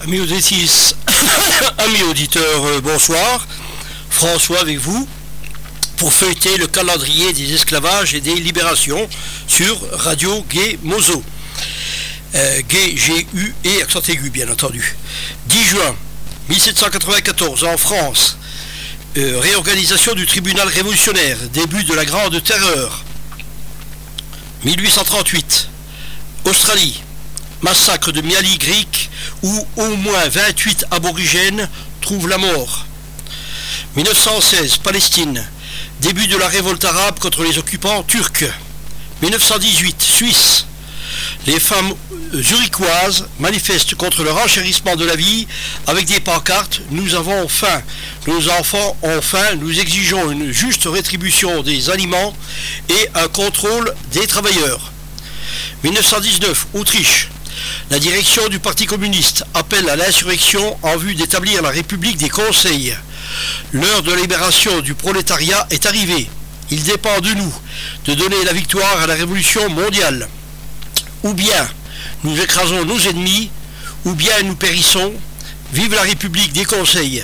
Amis auditrices, amis auditeurs, bonsoir. François avec vous pour feuilleter le calendrier des esclavages et des libérations sur Radio Gay Mozo. Gay, G-U et accent aigu bien entendu. 10 juin 1794 en France, réorganisation du tribunal révolutionnaire, début de la Grande Terreur. 1838, Australie, massacre de Miali Creek où au moins 28 aborigènes trouvent la mort. 1916, Palestine, début de la révolte arabe contre les occupants turcs. 1918, Suisse, les femmes zurichoises manifestent contre le renchérissement de la vie avec des pancartes « Nous avons faim, nos enfants ont faim, nous exigeons une juste rétribution des aliments et un contrôle des travailleurs ». 1919, Autriche, la direction du Parti communiste appelle à l'insurrection en vue d'établir la République des conseils. L'heure de libération du prolétariat est arrivée. Il dépend de nous de donner la victoire à la révolution mondiale. Ou bien nous écrasons nos ennemis, ou bien nous périssons. Vive la République des conseils.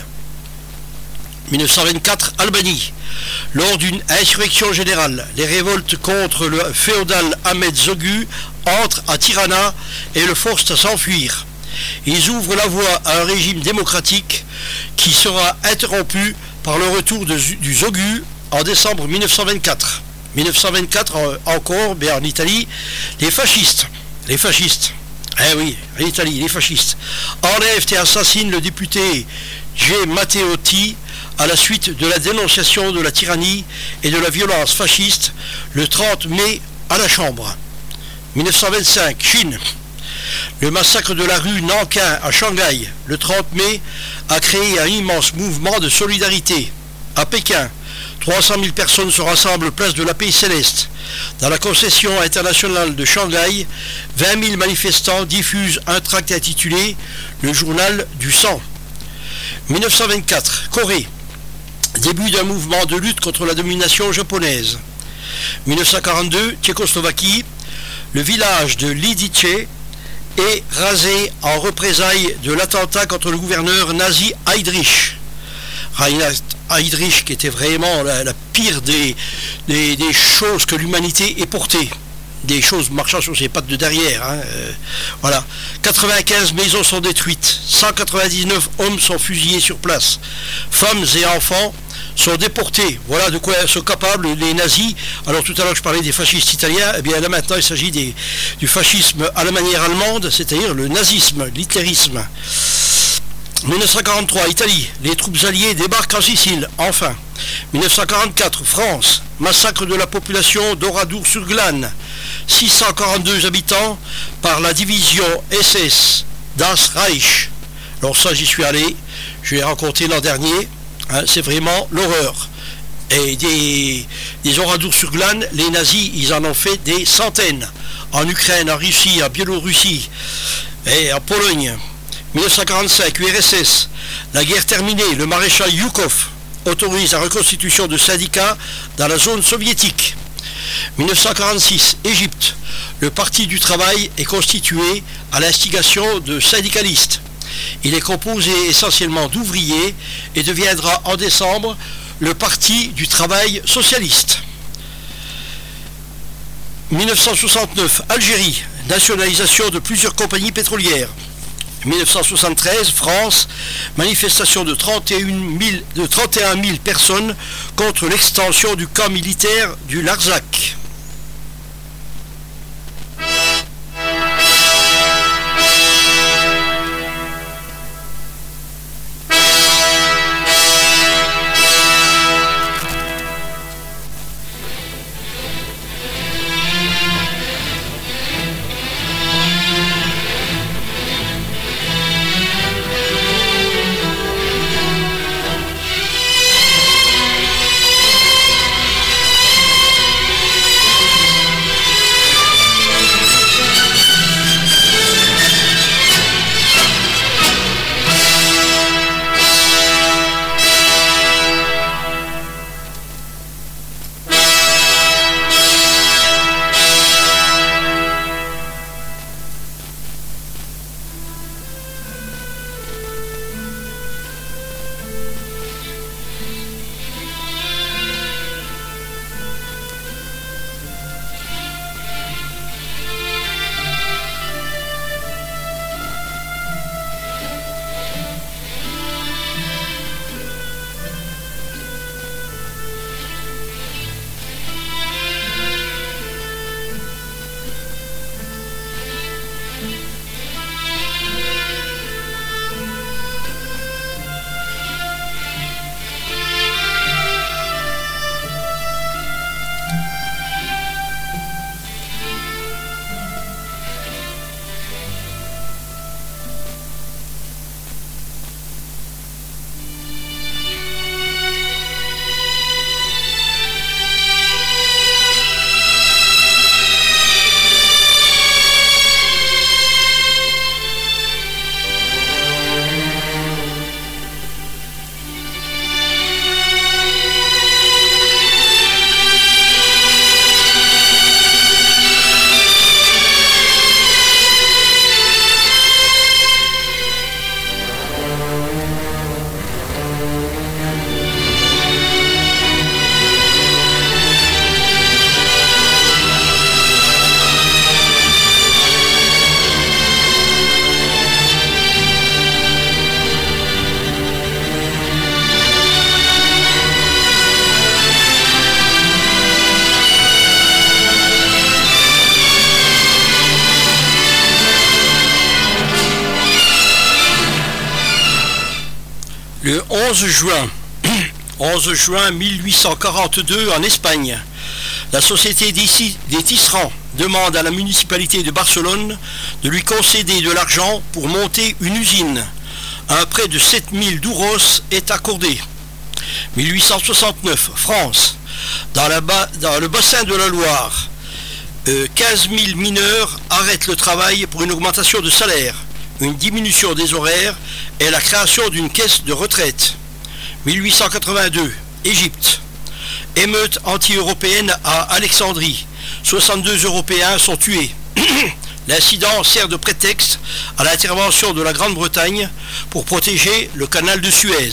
1924, Albanie. Lors d'une insurrection générale, les révoltes contre le féodal Ahmed Zogu entrent à Tirana et le forcent à s'enfuir. Ils ouvrent la voie à un régime démocratique qui sera interrompu par le retour du Zogu en décembre 1924. 1924 encore, en Italie, les fascistes, oui, en Italie, les fascistes, enlèvent et assassinent le député G. Matteotti à la suite de la dénonciation de la tyrannie et de la violence fasciste le 30 mai à la Chambre. 1925, Chine. Le massacre de la rue Nankin à Shanghai, le 30 mai, a créé un immense mouvement de solidarité. À Pékin, 300 000 personnes se rassemblent place de la Paix Céleste. Dans la concession internationale de Shanghai, 20 000 manifestants diffusent un tract intitulé « Le journal du sang ». 1924, Corée. Début d'un mouvement de lutte contre la domination japonaise. 1942, Tchécoslovaquie. Le village de Lidice est rasé en représailles de l'attentat contre le gouverneur nazi Heydrich. Heydrich qui était vraiment la pire des choses que l'humanité ait portées. Des choses marchant sur ses pattes de derrière. Voilà. 95 maisons sont détruites. 199 hommes sont fusillés sur place. Femmes et enfants sont déportés. Voilà de quoi sont capables les nazis. Alors tout à l'heure je parlais des fascistes italiens. Eh bien là maintenant il s'agit du fascisme à la manière allemande, c'est-à-dire le nazisme, l'hitlérisme. 1943, Italie. Les troupes alliées débarquent en Sicile, enfin. 1944, France. Massacre de la population d'Oradour-sur-Glane. 642 habitants par la division SS Das Reich. Alors ça, j'y suis allé. Je l'ai rencontré l'an dernier. C'est vraiment l'horreur. Et des Oradour-sur-Glane, les nazis, ils en ont fait des centaines. En Ukraine, en Russie, en Biélorussie et en Pologne. 1945, URSS, la guerre terminée, le maréchal Yukov autorise la reconstitution de syndicats dans la zone soviétique. 1946, Égypte, le Parti du travail est constitué à l'instigation de syndicalistes. Il est composé essentiellement d'ouvriers et deviendra en décembre le Parti du travail socialiste. 1969, Algérie, nationalisation de plusieurs compagnies pétrolières. 1973, France, manifestation de 31 000 personnes contre l'extension du camp militaire du Larzac. Le 11 juin, 11 juin 1842 en Espagne, la société des tisserands demande à la municipalité de Barcelone de lui concéder de l'argent pour monter une usine. Un prêt de 7000 douros est accordé. 1869, France. Dans le bassin de la Loire, 15 000 mineurs arrêtent le travail pour une augmentation de salaire, une diminution des horaires et la création d'une caisse de retraite. 1882, Égypte. Émeute anti-européenne à Alexandrie. 62 Européens sont tués. L'incident sert de prétexte à l'intervention de la Grande-Bretagne pour protéger le canal de Suez.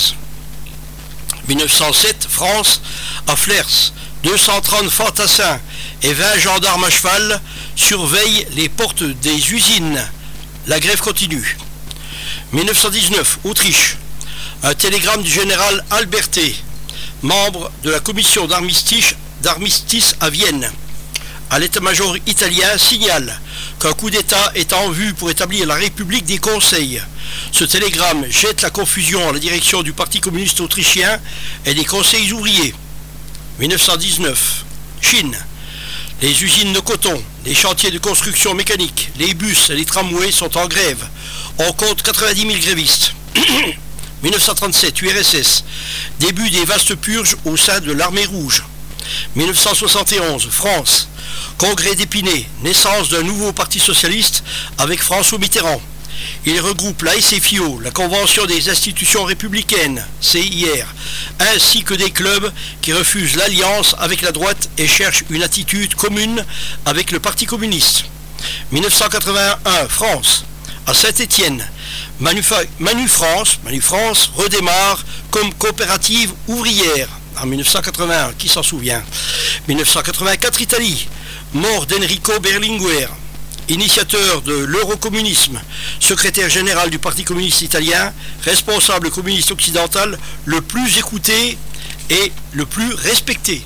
1907, France, à Flers, 230 fantassins et 20 gendarmes à cheval surveillent les portes des usines. La grève continue. 1919, Autriche. Un télégramme du général Alberté, membre de la commission d'armistice à Vienne, à l'état-major italien, signale qu'un coup d'État est en vue pour établir la République des Conseils. Ce télégramme jette la confusion à la direction du Parti communiste autrichien et des conseils ouvriers. 1919, Chine. Les usines de coton, les chantiers de construction mécanique, les bus et les tramways sont en grève. On compte 90 000 grévistes. 1937, URSS. Début des vastes purges au sein de l'armée rouge. 1971, France. Congrès d'Épinay, naissance d'un nouveau parti socialiste avec François Mitterrand. Il regroupe la SFIO, la Convention des institutions républicaines, CIR, ainsi que des clubs qui refusent l'alliance avec la droite et cherchent une attitude commune avec le Parti communiste. 1981, France. À Saint-Étienne, Manu France redémarre comme coopérative ouvrière en 1981, qui s'en souvient. 1984, Italie, mort d'Enrico Berlinguer, initiateur de l'eurocommunisme, secrétaire général du Parti communiste italien, responsable communiste occidental le plus écouté et le plus respecté.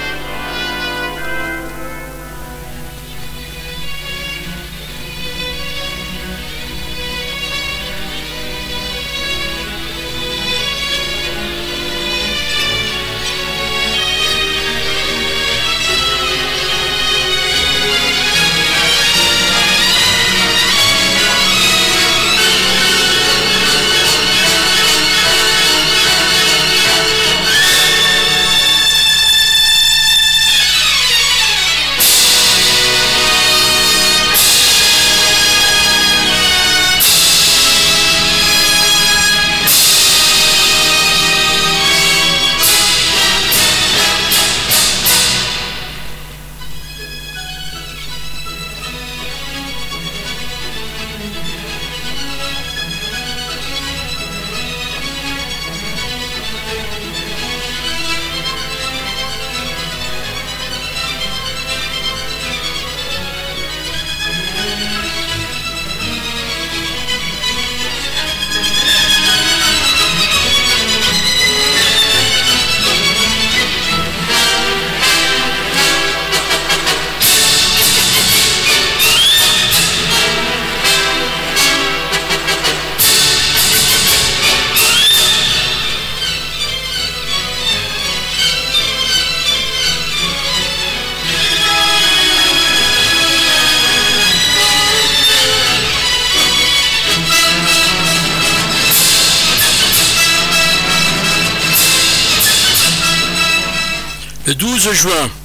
Le 12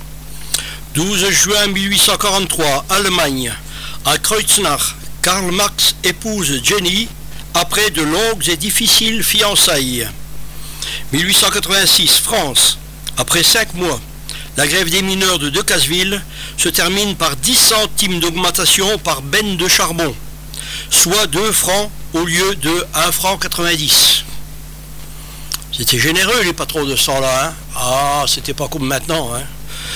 juin 1843, Allemagne. À Kreuznach, Karl Marx épouse Jenny après de longues et difficiles fiançailles. 1886, France. Après 5 mois, la grève des mineurs de Decazeville se termine par 10 centimes d'augmentation par benne de charbon, soit 2 francs au lieu de 1 franc 90. C'était généreux les patrons de ce temps-là, hein. Ah, c'était pas comme maintenant, hein.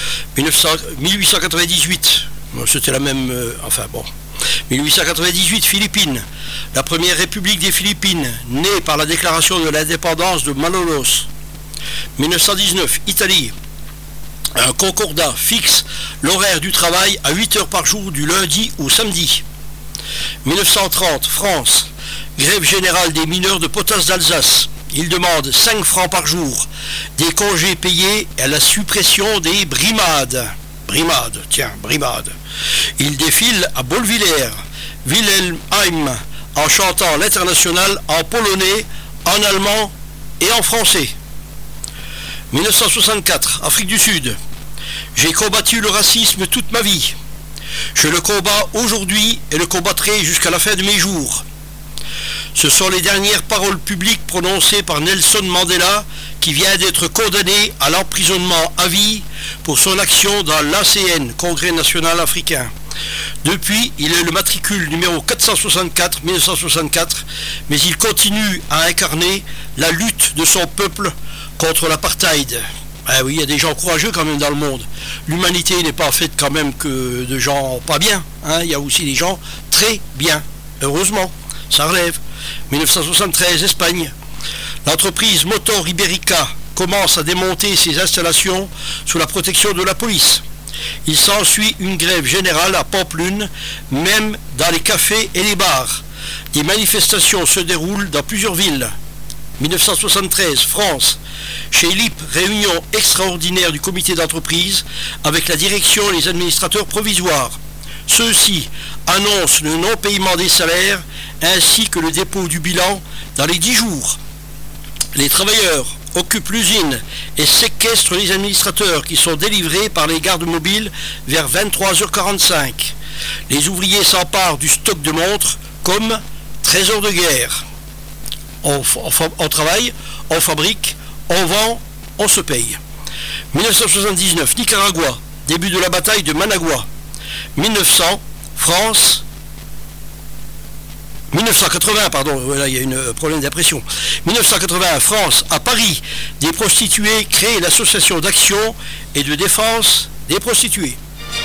1898, c'était la même... 1898, Philippines. La première république des Philippines, née par la déclaration de l'indépendance de Malolos. 1919, Italie. Un concordat fixe l'horaire du travail à 8 heures par jour du lundi au samedi. 1930, France. Grève générale des mineurs de potasse d'Alsace. Il demande 5 francs par jour, des congés payés et la suppression des brimades. Brimades. Il défile à Bolvillers, Wilhelmsheim, en chantant l'international en polonais, en allemand et en français. 1964, Afrique du Sud. J'ai combattu le racisme toute ma vie. Je le combats aujourd'hui et le combattrai jusqu'à la fin de mes jours. Ce sont les dernières paroles publiques prononcées par Nelson Mandela, qui vient d'être condamné à l'emprisonnement à vie pour son action dans l'ACN, Congrès national africain. Depuis, il est le matricule numéro 464, 1964, mais il continue à incarner la lutte de son peuple contre l'apartheid. Ah oui, il y a des gens courageux quand même dans le monde. L'humanité n'est pas faite quand même que de gens pas bien. Il y a aussi des gens très bien. Heureusement, ça relève. 1973, Espagne. L'entreprise Motor Ibérica commence à démonter ses installations sous la protection de la police. Il s'ensuit une grève générale à Pampelune, même dans les cafés et les bars. Des manifestations se déroulent dans plusieurs villes. 1973, France. Chez LIP, réunion extraordinaire du comité d'entreprise avec la direction et les administrateurs provisoires. Ceux-ci annoncent le non-paiement des salaires ainsi que le dépôt du bilan dans les 10 jours. Les travailleurs occupent l'usine et séquestrent les administrateurs qui sont délivrés par les gardes mobiles vers 23h45. Les ouvriers s'emparent du stock de montres comme trésor de guerre. On travaille, on fabrique, on vend, on se paye. 1979, Nicaragua, début de la bataille de Managua. 1900, France. 1980, pardon, là il y a un problème d'impression. 1980, France, à Paris, des prostituées créent l'association d'action et de défense des prostituées.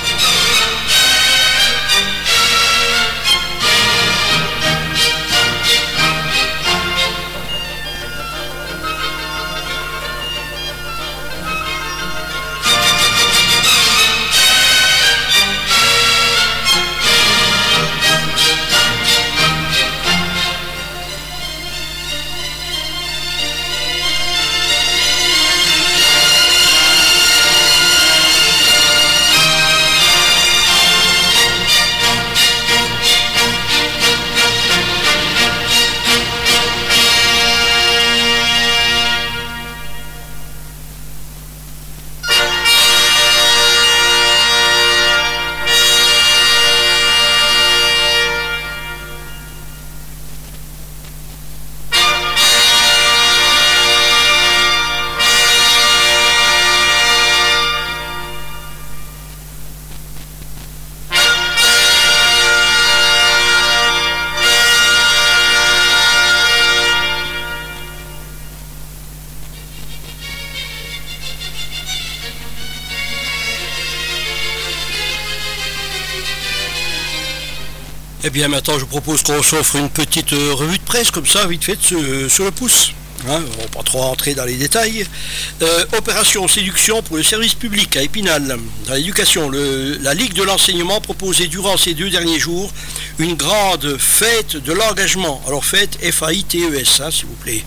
Eh bien maintenant je propose qu'on s'offre une petite revue de presse comme ça, vite fait, sur le pouce. On va pas trop entrer dans les détails. Opération séduction pour le service public à Épinal. Dans l'éducation, la Ligue de l'enseignement proposait durant ces 2 derniers jours une grande fête de l'engagement. Alors fête F-A-I-T-E-S, s'il vous plaît.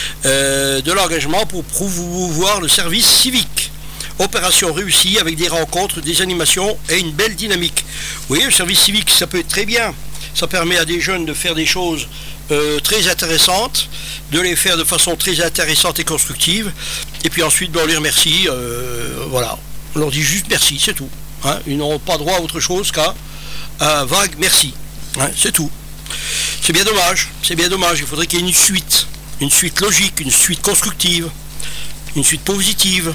De l'engagement pour promouvoir le service civique. Opération réussie avec des rencontres, des animations et une belle dynamique. Vous voyez, le service civique, ça peut être très bien. Ça permet à des jeunes de faire des choses très intéressantes, de les faire de façon très intéressante et constructive. Et puis ensuite, on les remercie. Voilà, on leur dit juste merci, c'est tout. Ils n'ont pas droit à autre chose qu'à un vague merci. C'est tout. C'est bien dommage. Il faudrait qu'il y ait une suite logique, une suite constructive, une suite positive.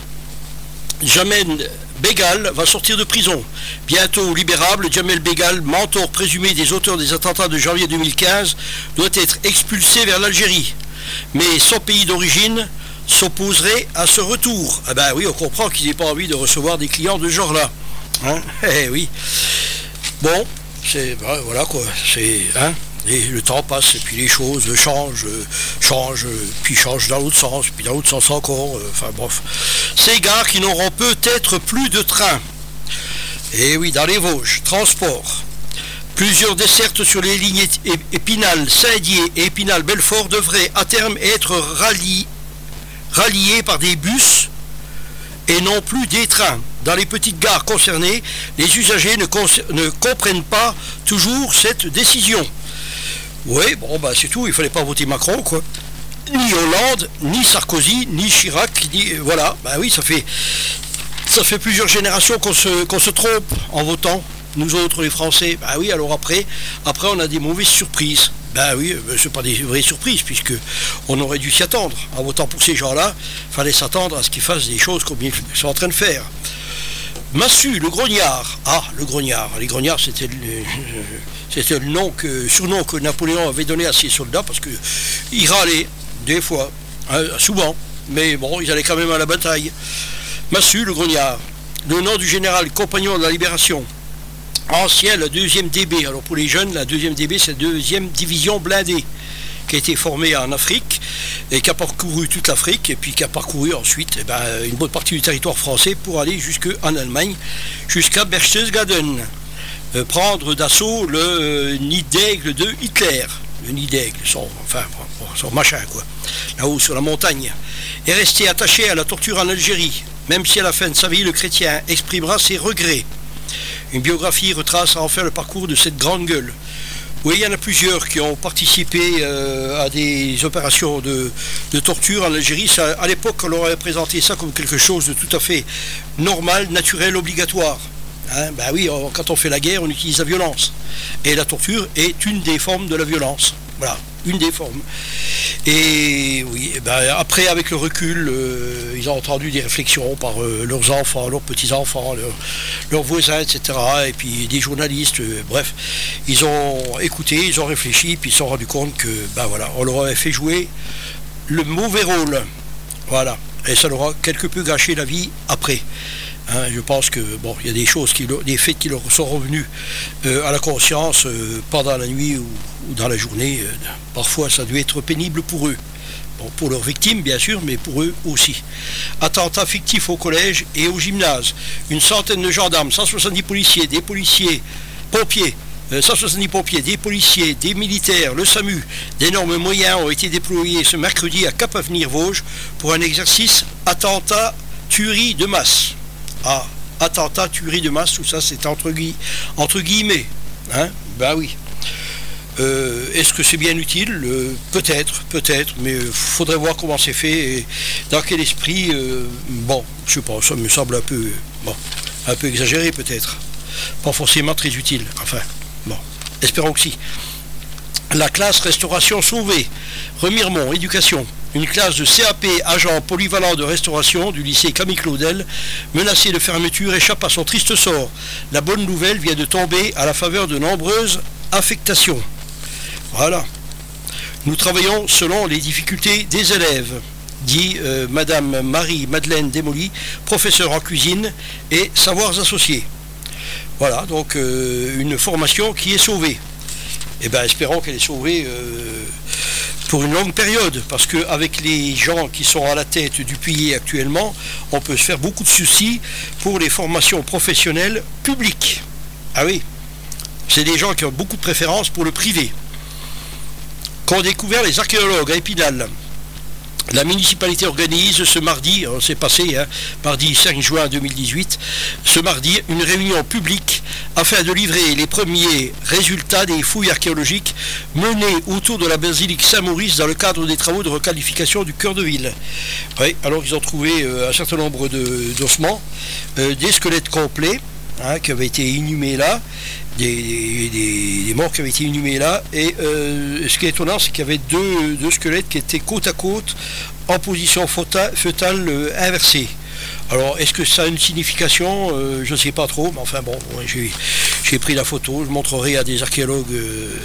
Jamel Bégal va sortir de prison. Bientôt libérable, Jamel Bégal, mentor présumé des auteurs des attentats de janvier 2015, doit être expulsé vers l'Algérie. Mais son pays d'origine s'opposerait à ce retour. Ah ben oui, on comprend qu'il n'ait pas envie de recevoir des clients de ce genre-là. Eh oui. Bon, voilà quoi. Et le temps passe et puis les choses changent, puis changent dans l'autre sens, puis dans l'autre sens encore, bref. Ces gares qui n'auront peut-être plus de train. Et oui, dans les Vosges, transport. Plusieurs dessertes sur les lignes Épinal-Saint-Dié et Épinal-Belfort devraient à terme être ralliées par des bus et non plus des trains. Dans les petites gares concernées, les usagers ne comprennent pas toujours cette décision. Oui, bon, bah c'est tout, il ne fallait pas voter Macron, quoi. Ni Hollande, ni Sarkozy, ni Chirac, ni... Voilà, bah oui, ça fait plusieurs générations qu'on se trompe en votant, nous autres les Français. Bah oui, alors après on a des mauvaises surprises. Bah oui, c'est pas des vraies surprises, puisque on aurait dû s'y attendre. En votant pour ces gens-là, il fallait s'attendre à ce qu'ils fassent des choses comme ils sont en train de faire. Massu, le grognard. Ah, le grognard. Les grognards, c'était le surnom que Napoléon avait donné à ses soldats, parce qu'ils râlaient, des fois, hein, souvent, mais bon, ils allaient quand même à la bataille. Massu, le grognard. Le nom du général compagnon de la Libération. Ancien, la 2e DB. Alors pour les jeunes, la 2e DB, c'est la 2e division blindée, qui a été formée en Afrique et qui a parcouru toute l'Afrique et puis qui a parcouru ensuite une bonne partie du territoire français pour aller jusqu'en Allemagne, jusqu'à Berchtesgaden, prendre d'assaut le nid d'aigle de Hitler. Le nid d'aigle, son machin, quoi, là-haut sur la montagne, est resté attaché à la torture en Algérie, même si à la fin de sa vie, le chrétien exprimera ses regrets. Une biographie retrace enfin le parcours de cette grande gueule. Oui, il y en a plusieurs qui ont participé à des opérations de torture en Algérie. À l'époque, on leur avait présenté ça comme quelque chose de tout à fait normal, naturel, obligatoire. Hein, ben oui, quand on fait la guerre, on utilise la violence. Et la torture est une des formes de la violence. Voilà, une des formes. Et oui, après, avec le recul, ils ont entendu des réflexions par leurs enfants, leurs petits-enfants, leurs voisins, etc. Et puis des journalistes, bref. Ils ont écouté, ils ont réfléchi, puis ils se sont rendus compte que, on leur avait fait jouer le mauvais rôle. Voilà. Et ça leur a quelque peu gâché la vie après. Hein, je pense que il y a des choses, des faits qui leur sont revenus à la conscience pendant la nuit ou dans la journée. Parfois, ça a dû être pénible pour eux. Bon, pour leurs victimes, bien sûr, mais pour eux aussi. Attentat fictif au collège et au gymnase. Une centaine de gendarmes, 170 policiers, des pompiers, 170 pompiers, des policiers, des militaires, le SAMU, d'énormes moyens ont été déployés ce mercredi à Cap-Avenir-Vosges pour un exercice attentat tuerie de masse. Ah, attentat, tuerie de masse, tout ça c'est entre guillemets. Hein, ben oui. Est-ce que c'est bien utile? Peut-être, mais il faudrait voir comment c'est fait et dans quel esprit. Je sais pas, ça me semble un peu exagéré peut-être. Pas forcément très utile. Enfin, espérons que si. La classe restauration sauvée. Remiremont, éducation. Une classe de CAP agent polyvalent de restauration du lycée Camille Claudel, menacée de fermeture, échappe à son triste sort. La bonne nouvelle vient de tomber à la faveur de nombreuses affectations. Voilà. Nous travaillons selon les difficultés des élèves, dit Madame Marie-Madeleine Desmoulins, professeure en cuisine et savoirs associés. Voilà, donc une formation qui est sauvée. Eh bien, espérons qu'elle est sauvée pour une longue période, parce qu'avec les gens qui sont à la tête du pays actuellement, on peut se faire beaucoup de soucis pour les formations professionnelles publiques. Ah oui, c'est des gens qui ont beaucoup de préférence pour le privé. Qu'ont découvert les archéologues à Épinal. La municipalité organise ce mardi, c'est passé, mardi 5 juin 2018, ce mardi, une réunion publique afin de livrer les premiers résultats des fouilles archéologiques menées autour de la basilique Saint-Maurice dans le cadre des travaux de requalification du cœur de ville. Oui, alors ils ont trouvé un certain nombre d'ossements, des squelettes complets qui avaient été inhumés là, des morts qui avaient été inhumés là, et ce qui est étonnant, c'est qu'il y avait deux squelettes qui étaient côte à côte en position fœtale inversée. Alors, est-ce que ça a une signification? Je ne sais pas trop, mais enfin bon, j'ai pris la photo, je montrerai à des archéologues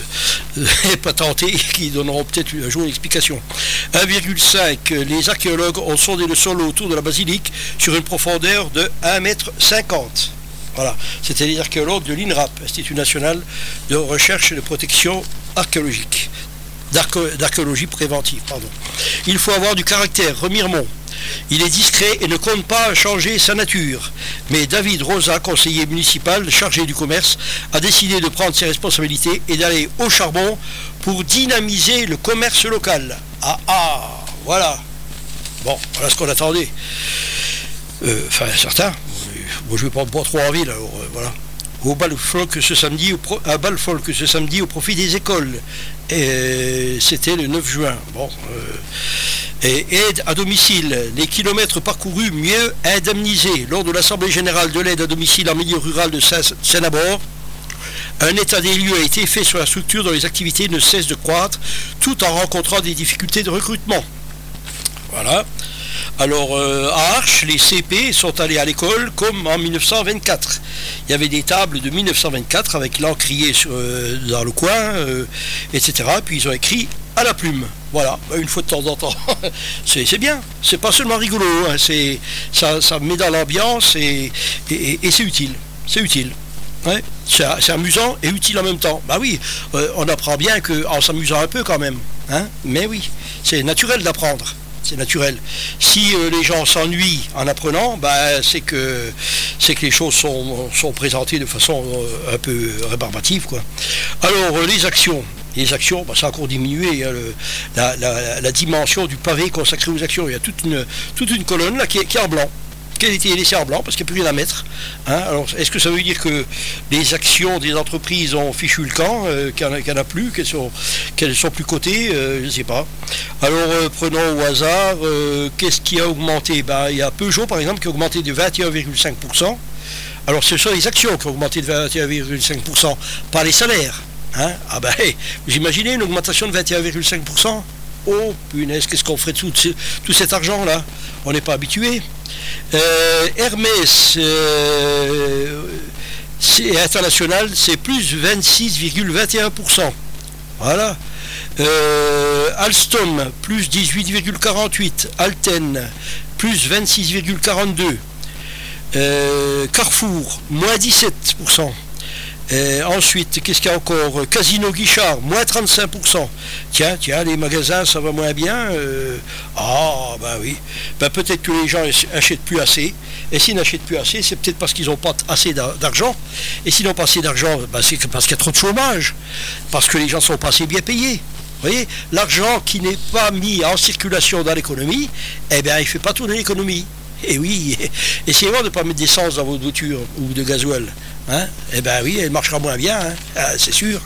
patentés qui donneront peut-être un jour une explication. 1,5, les archéologues ont sondé le sol autour de la basilique sur une profondeur de 1,50 m. Voilà, c'était les archéologues de l'INRAP, Institut National de Recherche et de Protection Archéologique, d'archéologie préventive, pardon. Il faut avoir du caractère, Remiremont. Il est discret et ne compte pas changer sa nature. Mais David Rosa, conseiller municipal chargé du commerce, a décidé de prendre ses responsabilités et d'aller au charbon pour dynamiser le commerce local. Voilà. Bon, voilà ce qu'on attendait. Enfin, certains. Moi, je ne vais pas trop en ville, alors voilà. Au bal folk ce samedi, au profit des écoles. Et c'était le 9 juin. Bon. Et aide à domicile, les kilomètres parcourus mieux indemnisés. Lors de l'Assemblée générale de l'aide à domicile en milieu rural de Saint-Nabord, un état des lieux a été fait sur la structure dont les activités ne cessent de croître, tout en rencontrant des difficultés de recrutement. Voilà. Alors, à Arches, les CP sont allés à l'école comme en 1924. Il y avait des tables de 1924 avec l'encrier dans le coin, etc. Puis ils ont écrit à la plume. Voilà, une fois de temps en temps. C'est bien, c'est pas seulement rigolo, hein, ça met dans l'ambiance et c'est utile. C'est utile. Ouais, c'est amusant et utile en même temps. Bah oui, on apprend bien en s'amusant un peu quand même. Hein, mais oui, c'est naturel d'apprendre. C'est naturel. Si les gens s'ennuient en apprenant, c'est que les choses sont présentées de façon un peu rébarbative, quoi. Alors, les actions, ça a encore diminué, hein, la dimension du pavé consacré aux actions. Il y a toute une colonne là qui est en blanc, qui a été laissée en blanc parce qu'il n'y a plus rien à mettre. Hein. Alors, est-ce que ça veut dire que les actions des entreprises ont fichu le camp, qu'il n'y en a plus, qu'elles sont plus cotées, je ne sais pas. Alors, prenons au hasard, qu'est-ce qui a augmenté? Il y a Peugeot, par exemple, qui a augmenté de 21,5%. Alors, ce sont les actions qui ont augmenté de 21,5%, pas les salaires. Hein? Vous imaginez une augmentation de 21,5%? Oh, punaise, qu'est-ce qu'on ferait de tout cet argent-là? On n'est pas habitué. Hermès c'est international, c'est plus 26,21%. Voilà. Alstom, plus 18,48%. Alten, plus 26,42%. Carrefour, moins 17%. Ensuite, qu'est-ce qu'il y a encore? Casino Guichard, moins 35%. Tiens, les magasins, ça va moins bien. Oui. Peut-être que les gens achètent plus assez. Et s'ils n'achètent plus assez, c'est peut-être parce qu'ils n'ont pas assez d'argent. Et s'ils n'ont pas assez d'argent, c'est parce qu'il y a trop de chômage. Parce que les gens ne sont pas assez bien payés. Vous voyez, l'argent qui n'est pas mis en circulation dans l'économie, il ne fait pas tourner l'économie. Et oui, essayez de ne pas mettre d'essence dans votre voiture ou de gasoil. Hein? Elle marchera moins bien, hein? C'est sûr.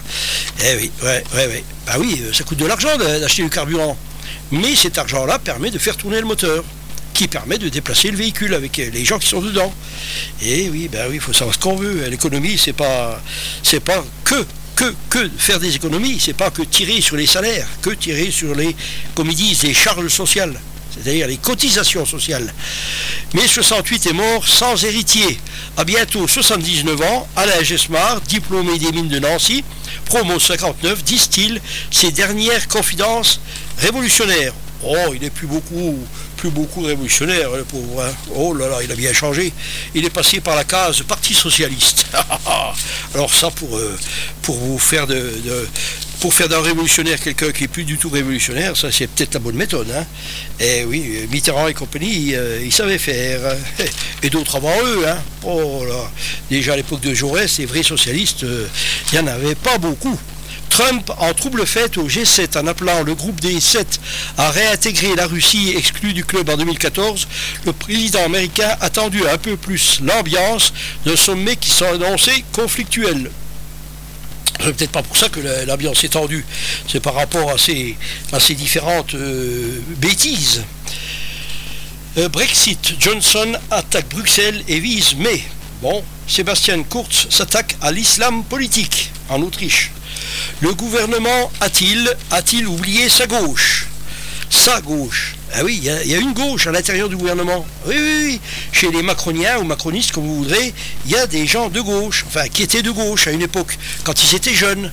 Ça coûte de l'argent d'acheter du carburant. Mais cet argent-là permet de faire tourner le moteur, qui permet de déplacer le véhicule avec les gens qui sont dedans. Et oui, il faut savoir ce qu'on veut. L'économie, c'est pas que faire des économies, c'est pas que tirer sur les salaires, que tirer sur comme ils disent, les charges sociales. C'est-à-dire les cotisations sociales. Mais 68 est mort sans héritier. À bientôt 79 ans, Alain Gesmar, diplômé des mines de Nancy, promo 59, distille ses dernières confidences révolutionnaires. Oh, il n'est plus beaucoup révolutionnaire, le pauvre. Hein. Oh là là, il a bien changé. Il est passé par la case Parti Socialiste. Alors ça, pour vous faire pour faire d'un révolutionnaire quelqu'un qui est plus du tout révolutionnaire, ça c'est peut-être la bonne méthode. Hein. Et oui, Mitterrand et compagnie, ils savaient faire. Et d'autres avant eux. Hein. Oh là, déjà à l'époque de Jaurès, les vrais socialistes, il n'y en avait pas beaucoup. Trump en trouble fête au G7 en appelant le groupe des 7 à réintégrer la Russie exclue du club en 2014. Le président américain a tendu un peu plus l'ambiance d'un sommet qui s'est annoncé conflictuel. C'est peut-être pas pour ça que l'ambiance est tendue. C'est par rapport à ces différentes bêtises. Brexit. Johnson attaque Bruxelles et vise May. Bon, Sébastien Kurz s'attaque à l'islam politique en Autriche. Le gouvernement a-t-il oublié sa gauche? Sa gauche. Ah oui, il y a une gauche à l'intérieur du gouvernement. Oui. Chez les macroniens ou macronistes, comme vous voudrez, il y a des gens de gauche, enfin, qui étaient de gauche à une époque, quand ils étaient jeunes.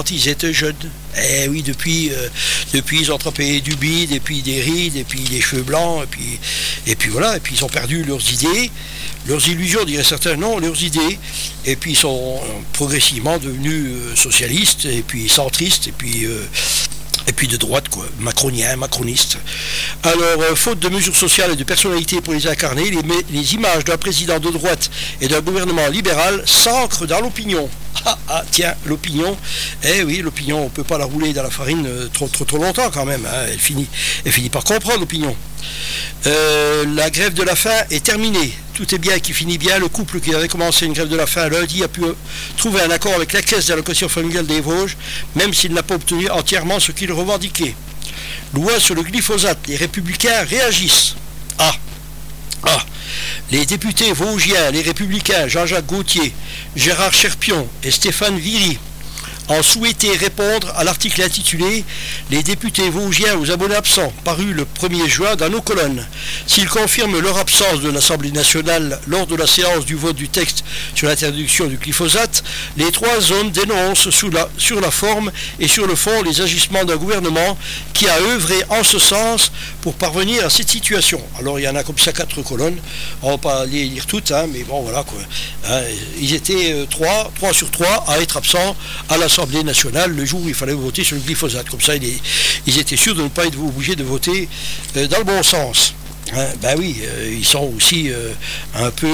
Eh oui, depuis ils ont attrapé du bide, et puis des rides, et puis des cheveux blancs, et puis voilà, et puis ils ont perdu leurs idées, leurs illusions, diraient certains, non, leurs idées, et puis ils sont progressivement devenus socialistes, et puis centristes, et puis Et puis de droite, quoi, macronien, macroniste. Alors, faute de mesures sociales et de personnalité pour les incarner, les images d'un président de droite et d'un gouvernement libéral s'ancrent dans l'opinion. Tiens, l'opinion, eh oui, l'opinion, on ne peut pas la rouler dans la farine trop longtemps quand même, hein, elle finit par comprendre l'opinion. La grève de la faim est terminée. Tout est bien qui finit bien. Le couple qui avait commencé une grève de la faim lundi a pu trouver un accord avec la caisse d'allocation familiale des Vosges, même s'il n'a pas obtenu entièrement ce qu'il revendiquait. Loi sur le glyphosate, les républicains réagissent. Les députés vosgiens, les républicains Jean-Jacques Gaultier, Gérard Cherpion et Stéphane Viry ont souhaité répondre à l'article intitulé « Les députés vosgiens aux abonnés absents » paru le 1er juin dans nos colonnes. S'ils confirment leur absence de l'Assemblée nationale lors de la séance du vote du texte sur l'interdiction du glyphosate, les trois zones dénoncent sur la forme et sur le fond les agissements d'un gouvernement qui a œuvré en ce sens pour parvenir à cette situation. Alors il y en a comme ça 4 colonnes, on ne va pas les lire toutes, hein, mais bon voilà quoi. Hein, ils étaient 3 sur 3 à être absents à l'Assemblée nationale le jour où il fallait voter sur le glyphosate. Comme ça, ils étaient sûrs de ne pas être obligés de voter dans le bon sens. Hein, ben oui, ils sont aussi un peu...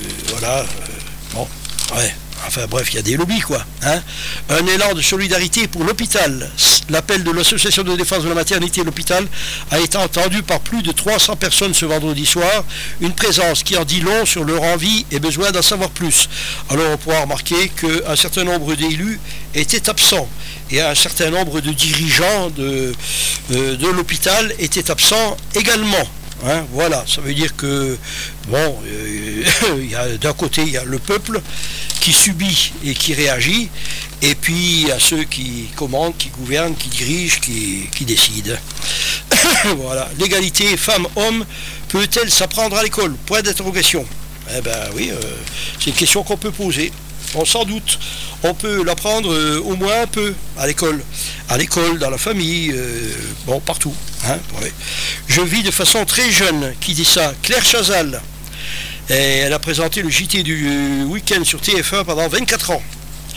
bon, ouais. Enfin bref, il y a des lobbies quoi. Hein. Un élan de solidarité pour l'hôpital. L'appel de l'association de défense de la maternité et l'hôpital a été entendu par plus de 300 personnes ce vendredi soir. Une présence qui en dit long sur leur envie et besoin d'en savoir plus. Alors on pourra remarquer qu'un certain nombre d'élus étaient absents et un certain nombre de dirigeants de l'hôpital étaient absents également. Hein, voilà, ça veut dire que bon, d'un côté il y a le peuple qui subit et qui réagit, et puis il y a ceux qui commandent, qui gouvernent, qui dirigent, qui décident. Voilà, l'égalité femmes-hommes peut-elle s'apprendre à l'école? Point d'interrogation. Eh ben oui, c'est une question qu'on peut poser. Bon, sans doute, on peut l'apprendre au moins un peu à l'école, dans la famille, bon, partout. Hein, ouais. Je vis de façon très jeune, qui dit ça, Claire Chazal. Et elle a présenté le JT du week-end sur TF1 pendant 24 ans.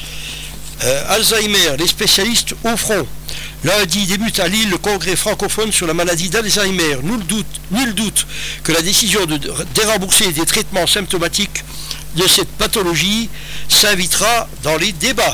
Alzheimer, les spécialistes au front. Lundi débute à Lille le congrès francophone sur la maladie d'Alzheimer. Nul doute que la décision de dérembourser des traitements symptomatiques de cette pathologie s'invitera dans les débats.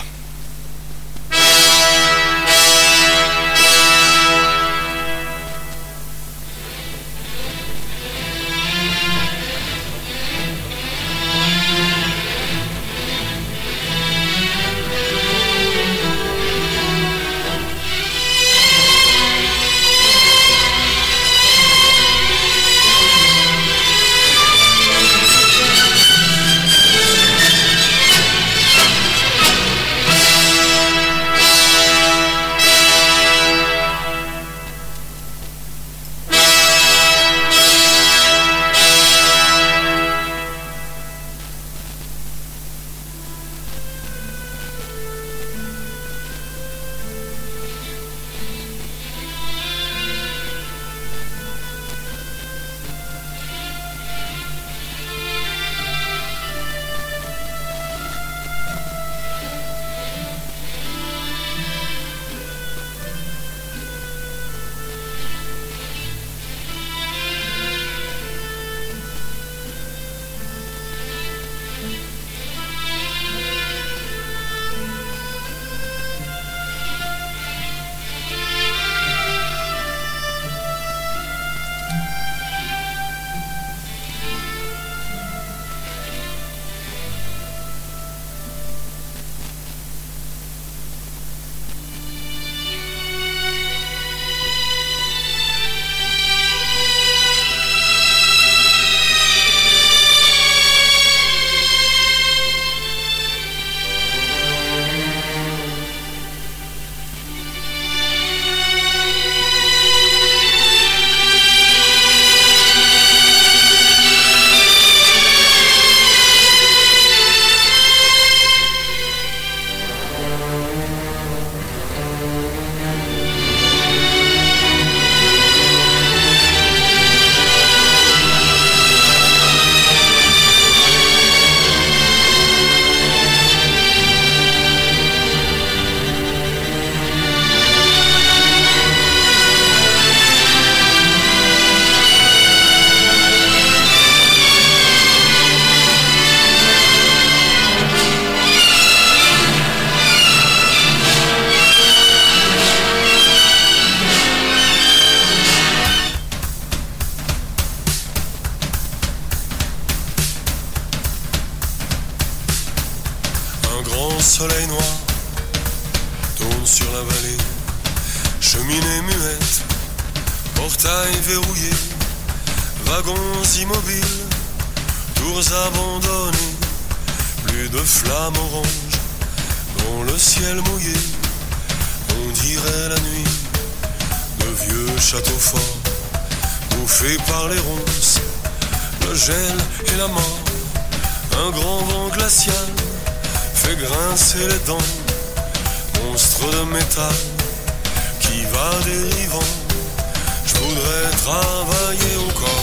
sur la vallée. Cheminée muette, portail verrouillé, wagons immobiles, tours abandonnées, plus de flammes oranges dans le ciel mouillé. On dirait la nuit de vieux châteaux forts, bouffés par les ronces, le gel et la mort. Un grand vent glacial fait grincer les dents, monstre de métal qui va dérivant. Je voudrais travailler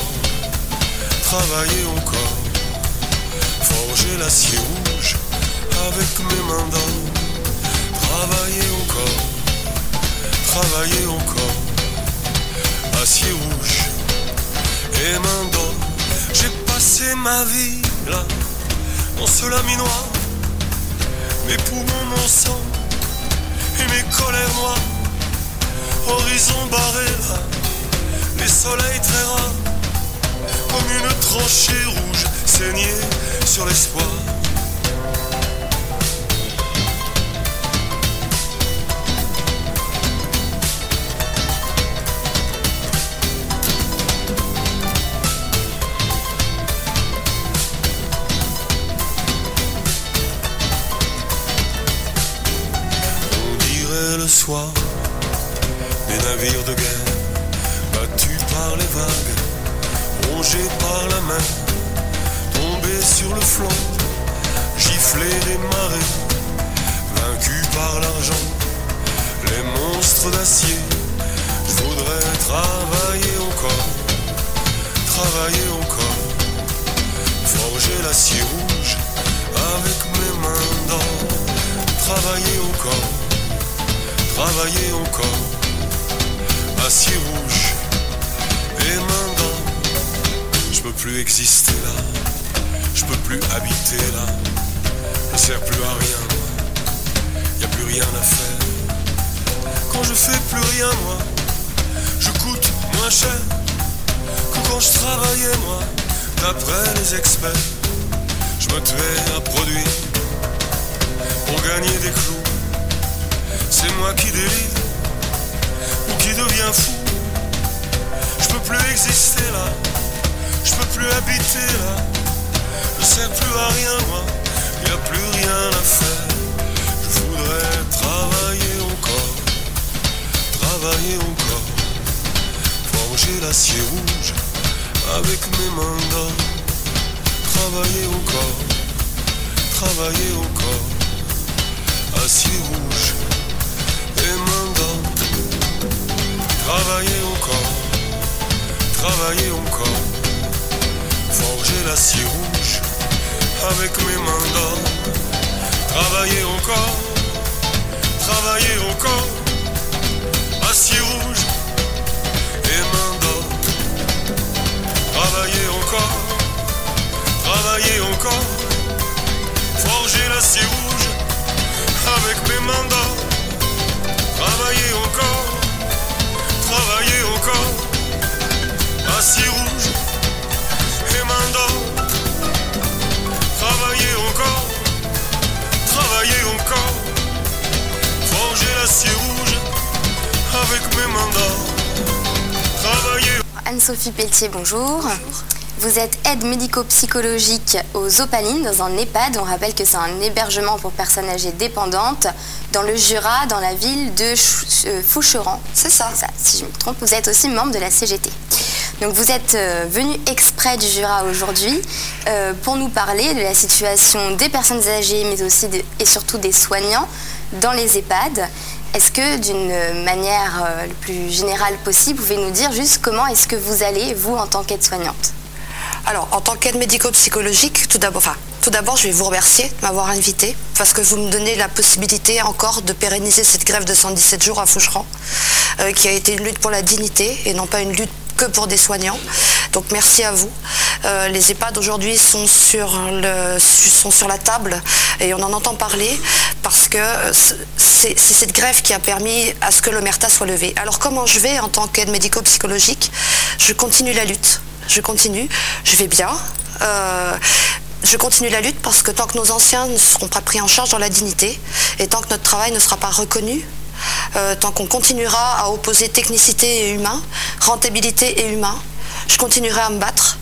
encore, forger l'acier rouge avec mes mains d'or. Travailler encore, acier rouge et mains d'or. J'ai passé ma vie là, dans ce laminoir, mes poumons, mon sang et mes colères noires. Horizon barré là, les soleils très rares, comme une tranchée rouge saignée sur l'espoir. Le soir, des navires de guerre, battus par les vagues, rongés par la mer, tombés sur le flanc, giflés des marées, vaincus par l'argent, les monstres d'acier. Je voudrais travailler encore, forger l'acier rouge avec mes mains d'or. Travailler encore, acier rouge et main d'or. Je peux plus exister là, je peux plus habiter là. Je sers plus à rien, moi, y a plus rien à faire. Quand je fais plus rien, moi, je coûte moins cher que quand je travaillais, moi. D'après les experts, je me tuais à produire pour gagner des clous. C'est moi qui délire ou qui deviens fou. Je peux plus exister là, je peux plus habiter là. Je sers plus à rien, moi, y a plus rien à faire. Je voudrais travailler encore, forger l'acier rouge avec mes mains d'or. Travailler encore, acier rouge et mains d'or. Travailler encore, forger l'acier rouge avec mes mains d'or. Travailler encore, acier rouge et mains d'or. Travailler encore, forger l'acier rouge avec mes mains d'or. Travailler encore, acier rouge et main d'or. Travailler encore, forger l'acier rouge avec mes mains d'or. Anne-Sophie Pelletier, bonjour. Vous êtes aide médico-psychologique aux Opalines dans un EHPAD. On rappelle que c'est un hébergement pour personnes âgées dépendantes dans le Jura, dans la ville de Foucheran. C'est ça. Si je me trompe, vous êtes aussi membre de la CGT. Donc vous êtes venu exprès du Jura aujourd'hui pour nous parler de la situation des personnes âgées, mais aussi et surtout des soignants dans les EHPAD. Est-ce que d'une manière le plus générale possible, vous pouvez nous dire juste comment est-ce que vous allez, vous, en tant qu'aide-soignante ? Alors, en tant qu'aide médico-psychologique, tout d'abord, je vais vous remercier de m'avoir invitée parce que vous me donnez la possibilité encore de pérenniser cette grève de 117 jours à Foucheran, qui a été une lutte pour la dignité et non pas une lutte que pour des soignants. Donc merci à vous. Les EHPAD aujourd'hui sont sur la table et on en entend parler parce que c'est cette grève qui a permis à ce que l'omerta soit levée. Alors comment je vais en tant qu'aide médico-psychologique ? Je continue la lutte. Je vais bien. Je continue la lutte parce que tant que nos anciens ne seront pas pris en charge dans la dignité et tant que notre travail ne sera pas reconnu, tant qu'on continuera à opposer technicité et humain, rentabilité et humain, je continuerai à me battre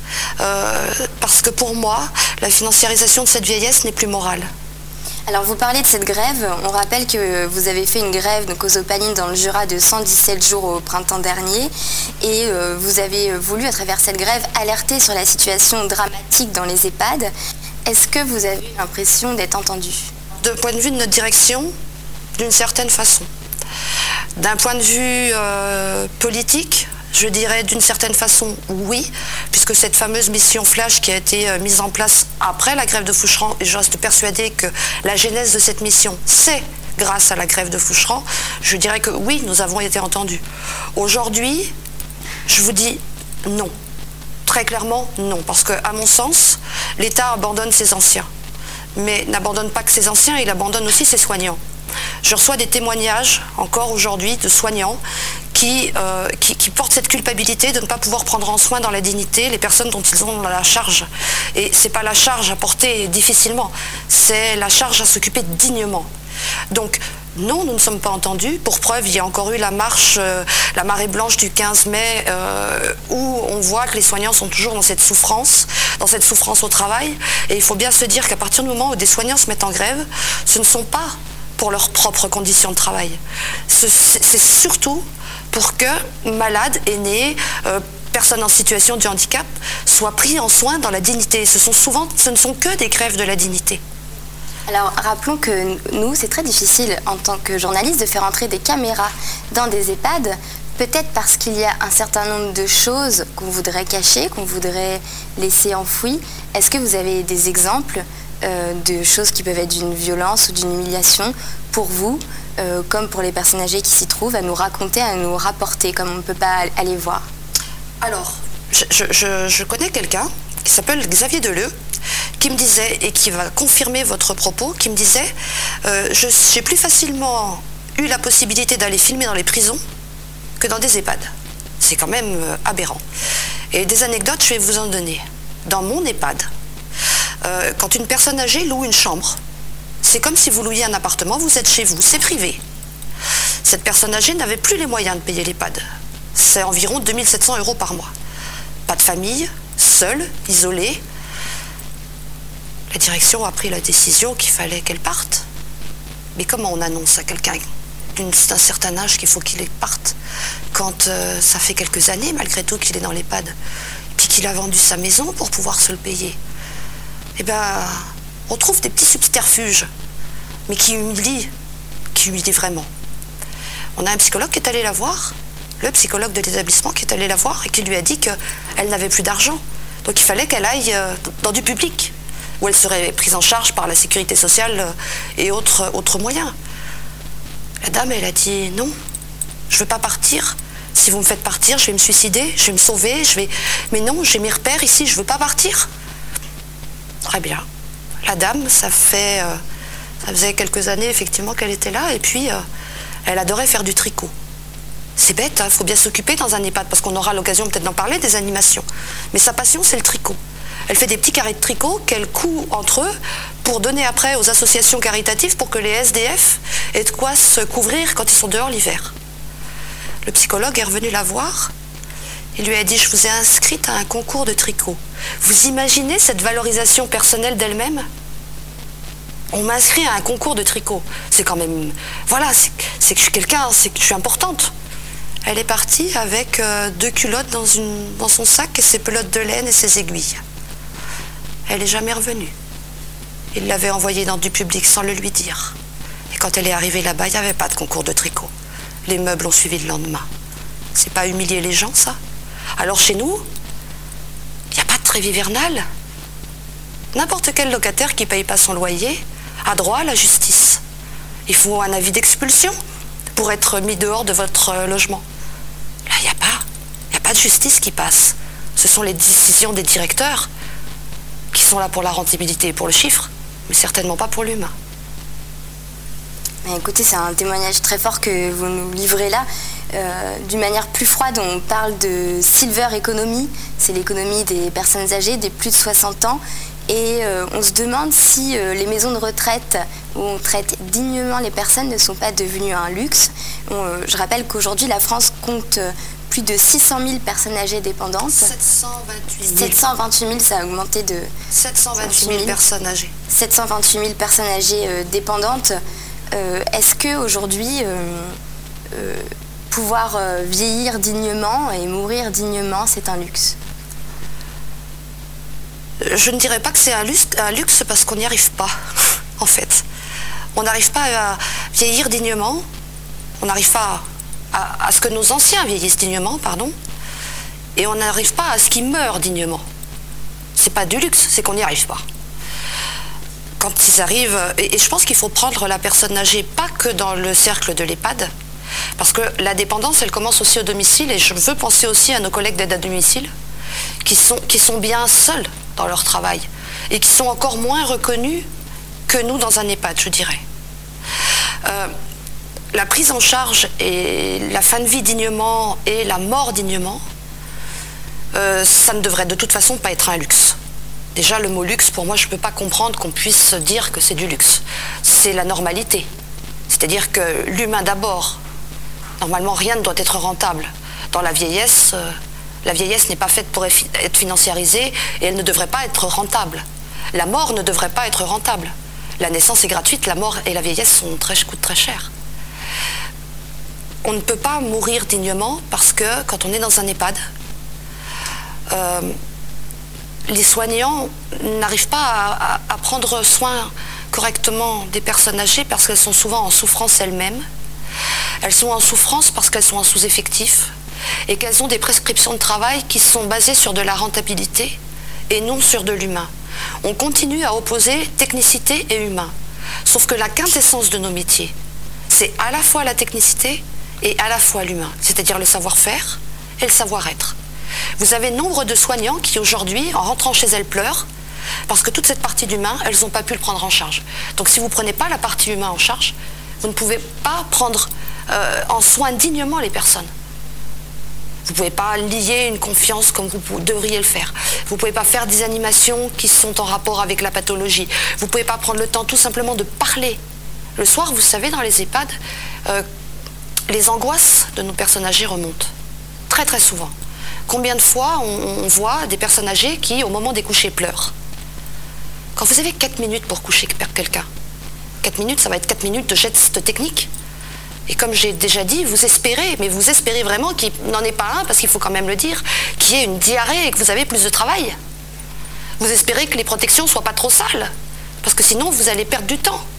parce que pour moi, la financiarisation de cette vieillesse n'est plus morale. Alors vous parlez de cette grève, on rappelle que vous avez fait une grève donc aux Opalines dans le Jura de 117 jours au printemps dernier et vous avez voulu à travers cette grève alerter sur la situation dramatique dans les EHPAD. Est-ce que vous avez l'impression d'être entendu? De point de vue de notre direction, d'une certaine façon. D'un point de vue politique, je dirais d'une certaine façon oui, puisque cette fameuse mission flash qui a été mise en place après la grève de Foucheran, et je reste persuadée que la genèse de cette mission, c'est grâce à la grève de Foucheran, je dirais que oui, nous avons été entendus. Aujourd'hui, je vous dis non. Très clairement, non, parce qu'à mon sens, l'État abandonne ses anciens. Mais n'abandonne pas que ses anciens, il abandonne aussi ses soignants. Je reçois des témoignages, encore aujourd'hui, de soignants qui portent cette culpabilité de ne pas pouvoir prendre en soin dans la dignité les personnes dont ils ont la charge. Et ce n'est pas la charge à porter difficilement, c'est la charge à s'occuper dignement. Donc, non, nous ne sommes pas entendus. Pour preuve, il y a encore eu la marche, la marée blanche du 15 mai, où on voit que les soignants sont toujours dans cette souffrance au travail. Et il faut bien se dire qu'à partir du moment où des soignants se mettent en grève, ce ne sont pas pour leurs propres conditions de travail. C'est surtout pour que malades, aînés, personnes en situation de handicap soient pris en soin dans la dignité. Ce ne sont que des grèves de la dignité. Alors rappelons que nous, c'est très difficile en tant que journaliste de faire entrer des caméras dans des EHPAD, peut-être parce qu'il y a un certain nombre de choses qu'on voudrait cacher, qu'on voudrait laisser enfouies. Est-ce que vous avez des exemples de choses qui peuvent être d'une violence ou d'une humiliation pour vous, comme pour les personnes âgées qui s'y trouvent, à nous raconter, à nous rapporter, comme on ne peut pas aller voir? Alors, je connais quelqu'un qui s'appelle Xavier Deleu, qui me disait, et qui va confirmer votre propos, qui me disait j'ai plus facilement eu la possibilité d'aller filmer dans les prisons que dans des EHPAD. C'est quand même aberrant. Et des anecdotes, je vais vous en donner. Dans mon EHPAD, quand une personne âgée loue une chambre, c'est comme si vous louiez un appartement, vous êtes chez vous, c'est privé. Cette personne âgée n'avait plus les moyens de payer l'EHPAD. C'est environ 2700 € par mois. Pas de famille, seule, isolée. La direction a pris la décision qu'il fallait qu'elle parte. Mais comment on annonce à quelqu'un d'un certain âge qu'il faut qu'il parte quand ça fait quelques années, malgré tout, qu'il est dans l'EHPAD, et puis qu'il a vendu sa maison pour pouvoir se le payer? Eh bien, on trouve des petits subterfuges, mais qui humilient vraiment. On a un psychologue qui est allé la voir, le psychologue de l'établissement qui est allé la voir et qui lui a dit qu'elle n'avait plus d'argent. Donc il fallait qu'elle aille dans du public, où elle serait prise en charge par la sécurité sociale et autres moyens. La dame, elle a dit non, je ne veux pas partir. Si vous me faites partir, je vais me suicider, je vais me sauver, mais non, j'ai mes repères ici, je ne veux pas partir. Très bien. La dame, ça faisait quelques années effectivement qu'elle était là, et puis elle adorait faire du tricot. C'est bête, il faut bien s'occuper dans un EHPAD, parce qu'on aura l'occasion peut-être d'en parler, des animations. Mais sa passion, c'est le tricot. Elle fait des petits carrés de tricot qu'elle coud entre eux pour donner après aux associations caritatives pour que les SDF aient de quoi se couvrir quand ils sont dehors l'hiver. Le psychologue est revenu la voir. Il lui a dit « Je vous ai inscrite à un concours de tricot. Vous imaginez cette valorisation personnelle d'elle-même ? On m'a inscrit à un concours de tricot. C'est quand même... Voilà, c'est que je suis quelqu'un, c'est que je suis importante. » Elle est partie avec 2 culottes dans son sac et ses pelotes de laine et ses aiguilles. Elle n'est jamais revenue. Il l'avait envoyée dans du public sans le lui dire. Et quand elle est arrivée là-bas, il n'y avait pas de concours de tricot. Les meubles ont suivi le lendemain. C'est pas humilier les gens, ça? Alors chez nous, il n'y a pas de trêve hivernale. N'importe quel locataire qui ne paye pas son loyer a droit à la justice. Il faut un avis d'expulsion pour être mis dehors de votre logement. Là, il n'y a pas de justice qui passe. Ce sont les décisions des directeurs qui sont là pour la rentabilité et pour le chiffre, mais certainement pas pour l'humain. Écoutez, c'est un témoignage très fort que vous nous livrez là. D'une manière plus froide, on parle de silver economy. C'est l'économie des personnes âgées, des plus de 60 ans, Et on se demande si les maisons de retraite où on traite dignement les personnes ne sont pas devenues un luxe. Je rappelle qu'aujourd'hui, la France compte plus de 600 000 personnes âgées dépendantes. 728 000, ça a augmenté de... 728 000 personnes âgées. 728 000 personnes âgées dépendantes. Est-ce qu'aujourd'hui, pouvoir vieillir dignement et mourir dignement, c'est un luxe ? Je ne dirais pas que c'est un luxe parce qu'on n'y arrive pas, en fait. On n'arrive pas à vieillir dignement, on n'arrive pas à ce que nos anciens vieillissent dignement, pardon, et on n'arrive pas à ce qu'ils meurent dignement. C'est pas du luxe, c'est qu'on n'y arrive pas. Quand ils arrivent, et je pense qu'il faut prendre la personne âgée pas que dans le cercle de l'EHPAD, parce que la dépendance, elle commence aussi au domicile, et je veux penser aussi à nos collègues d'aide à domicile, qui sont bien seuls dans leur travail et qui sont encore moins reconnus que nous dans un EHPAD, je dirais. La prise en charge et la fin de vie dignement et la mort dignement, ça ne devrait de toute façon pas être un luxe. Déjà, le mot luxe, pour moi, je ne peux pas comprendre qu'on puisse dire que c'est du luxe. C'est la normalité. C'est-à-dire que l'humain d'abord, normalement, rien ne doit être rentable. Dans la vieillesse n'est pas faite pour être financiarisée et elle ne devrait pas être rentable. La mort ne devrait pas être rentable. La naissance est gratuite, la mort et la vieillesse coûtent très cher. On ne peut pas mourir dignement parce que quand on est dans un EHPAD, les soignants n'arrivent pas à prendre soin correctement des personnes âgées parce qu'elles sont souvent en souffrance elles-mêmes. Elles sont en souffrance parce qu'elles sont en sous-effectif et qu'elles ont des prescriptions de travail qui sont basées sur de la rentabilité et non sur de l'humain. On continue à opposer technicité et humain. Sauf que la quintessence de nos métiers, c'est à la fois la technicité et à la fois l'humain, c'est-à-dire le savoir-faire et le savoir-être. Vous avez nombre de soignants qui aujourd'hui, en rentrant chez elles, pleurent parce que toute cette partie d'humain, elles n'ont pas pu le prendre en charge. Donc si vous ne prenez pas la partie humain en charge, vous ne pouvez pas prendre en soin dignement les personnes. Vous ne pouvez pas lier une confiance comme vous devriez le faire. Vous ne pouvez pas faire des animations qui sont en rapport avec la pathologie. Vous ne pouvez pas prendre le temps tout simplement de parler. Le soir, vous savez, dans les EHPAD, les angoisses de nos personnes âgées remontent. Très très souvent. Combien de fois on voit des personnes âgées qui, au moment des couchers, pleurent. Quand vous avez 4 minutes pour coucher quelqu'un, 4 minutes, ça va être 4 minutes de gestes techniques. Et comme j'ai déjà dit, vous espérez vraiment qu'il n'en ait pas un, parce qu'il faut quand même le dire, qu'il y ait une diarrhée et que vous avez plus de travail. Vous espérez que les protections ne soient pas trop sales, parce que sinon vous allez perdre du temps.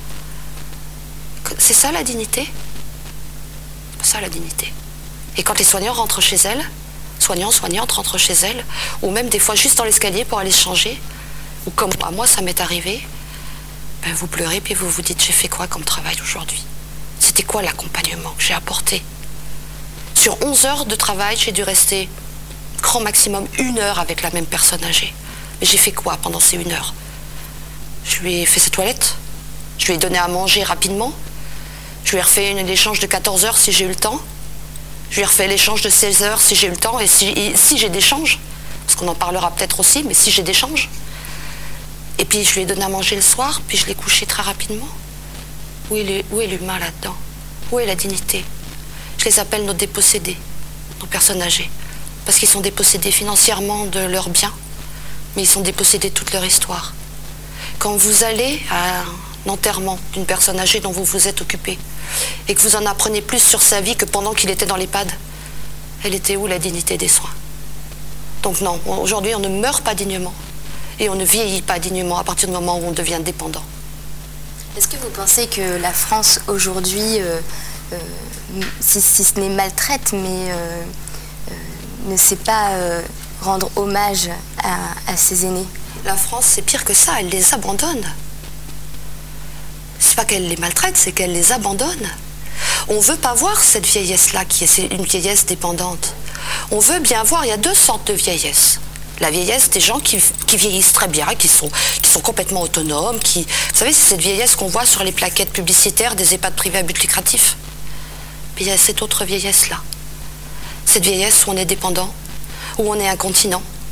C'est ça la dignité ? C'est ça la dignité. Et quand les soignants rentrent chez elles, soignantes rentrent chez elles, ou même des fois juste dans l'escalier pour aller se changer, ou comme à moi ça m'est arrivé, ben vous pleurez puis vous vous dites j'ai fait quoi comme travail aujourd'hui ? C'était quoi l'accompagnement que j'ai apporté ? Sur 11 heures de travail, j'ai dû rester grand maximum 1 heure avec la même personne âgée. Mais j'ai fait quoi pendant ces 1 heure ? Je lui ai fait ses toilettes, je lui ai donné à manger rapidement, je lui ai refait l'échange de 14 heures si j'ai eu le temps, je lui ai refait l'échange de 16 heures si j'ai eu le temps, et si j'ai des changes, parce qu'on en parlera peut-être aussi, mais si j'ai des changes. Et puis je lui ai donné à manger le soir, puis je l'ai couché très rapidement. Où est l'humain là-dedans ? Où est la dignité ? Je les appelle nos dépossédés, nos personnes âgées, parce qu'ils sont dépossédés financièrement de leurs biens, mais ils sont dépossédés de toute leur histoire. Quand vous allez à un enterrement d'une personne âgée dont vous vous êtes occupé, et que vous en apprenez plus sur sa vie que pendant qu'il était dans l'EHPAD, elle était où la dignité des soins ? Donc non, aujourd'hui on ne meurt pas dignement, et on ne vieillit pas dignement à partir du moment où on devient dépendant. Est-ce que vous pensez que la France aujourd'hui, si ce n'est maltraite, mais ne sait pas rendre hommage à ses aînés ? La France, c'est pire que ça, elle les abandonne. C'est pas qu'elle les maltraite, c'est qu'elle les abandonne. On veut pas voir cette vieillesse-là, qui est une vieillesse dépendante. On veut bien voir, il y a 2 sortes de vieillesse. La vieillesse des gens qui vieillissent très bien, qui sont complètement autonomes, vous savez, c'est cette vieillesse qu'on voit sur les plaquettes publicitaires des EHPAD privés à but lucratif. Puis il y a cette autre vieillesse-là. Cette vieillesse où on est dépendant, où on est incontinent,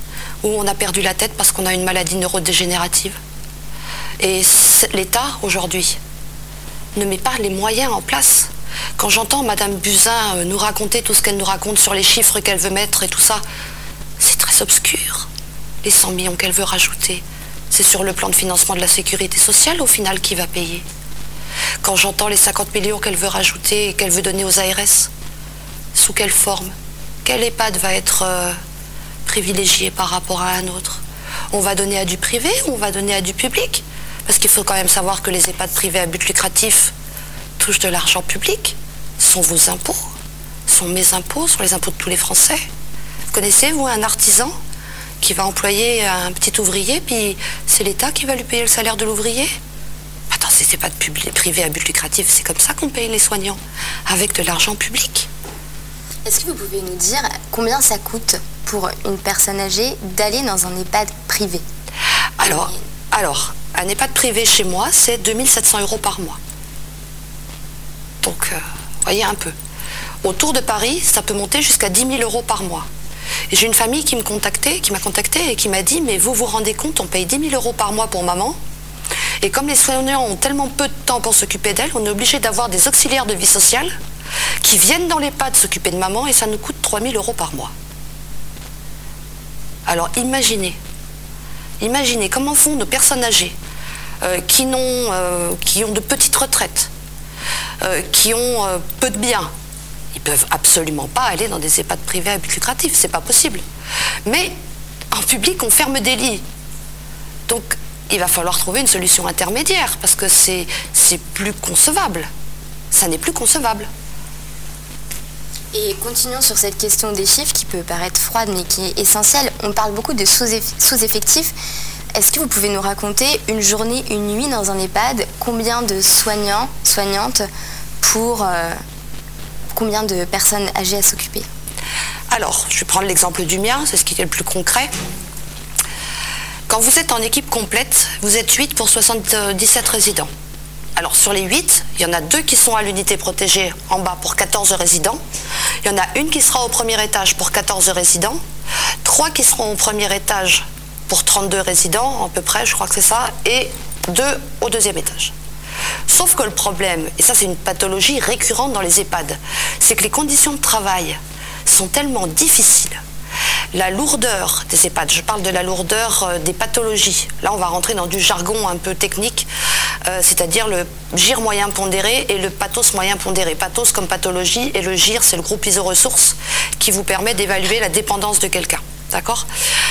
où on a perdu la tête parce qu'on a une maladie neurodégénérative. Et l'État, aujourd'hui, ne met pas les moyens en place. Quand j'entends Madame Buzyn nous raconter tout ce qu'elle nous raconte sur les chiffres qu'elle veut mettre et tout ça, c'est très obscur. Les 100 millions qu'elle veut rajouter, c'est sur le plan de financement de la sécurité sociale, au final, qui va payer. Quand j'entends les 50 millions qu'elle veut rajouter et qu'elle veut donner aux ARS, sous quelle forme? Quel EHPAD va être privilégié par rapport à un autre? On va donner à du privé ou on va donner à du public? Parce qu'il faut quand même savoir que les EHPAD privés à but lucratif touchent de l'argent public. Ce sont vos impôts, ce sont mes impôts, ce sont les impôts de tous les Français. Vous connaissez, vous, un artisan qui va employer un petit ouvrier, puis c'est l'État qui va lui payer le salaire de l'ouvrier? Attends, c'est pas de privé à but lucratif, c'est comme ça qu'on paye les soignants, avec de l'argent public. Est-ce que vous pouvez nous dire combien ça coûte pour une personne âgée d'aller dans un EHPAD privé? Alors, un EHPAD privé chez moi, c'est 2 700 € par mois. Donc, voyez un peu. Autour de Paris, ça peut monter jusqu'à 10 000 € par mois. Et j'ai une famille qui m'a contacté et qui m'a dit, mais vous vous rendez compte, on paye 10 000 € par mois pour maman. Et comme les soignants ont tellement peu de temps pour s'occuper d'elle, on est obligé d'avoir des auxiliaires de vie sociale qui viennent dans l'EHPAD s'occuper de maman et ça nous coûte 3 000 € par mois. Alors imaginez comment font nos personnes âgées qui ont de petites retraites, qui ont peu de biens. Ils ne peuvent absolument pas aller dans des EHPAD privés à but lucratif, c'est pas possible. Mais en public, on ferme des lits. Donc il va falloir trouver une solution intermédiaire parce que c'est plus concevable. Ça n'est plus concevable. Et continuons sur cette question des chiffres qui peut paraître froide mais qui est essentielle. On parle beaucoup de sous-effectifs. Est-ce que vous pouvez nous raconter une journée, une nuit dans un EHPAD? Combien de soignants, soignantes pour combien de personnes âgées à s'occuper? Alors, je vais prendre l'exemple du mien, c'est ce qui est le plus concret. Quand vous êtes en équipe complète, vous êtes 8 pour 77 résidents. Alors sur les 8, il y en a 2 qui sont à l'unité protégée en bas pour 14 résidents. Il y en a une qui sera au premier étage pour 14 résidents. 3 qui seront au premier étage pour 32 résidents, à peu près, je crois que c'est ça. Et 2 au deuxième étage. Sauf que le problème, et ça c'est une pathologie récurrente dans les EHPAD, c'est que les conditions de travail sont tellement difficiles. La lourdeur des EHPAD, je parle de la lourdeur des pathologies. Là, on va rentrer dans du jargon un peu technique, c'est-à-dire le GIR moyen pondéré et le pathos moyen pondéré. Pathos comme pathologie et le GIR, c'est le groupe iso-ressources qui vous permet d'évaluer la dépendance de quelqu'un. D'accord ?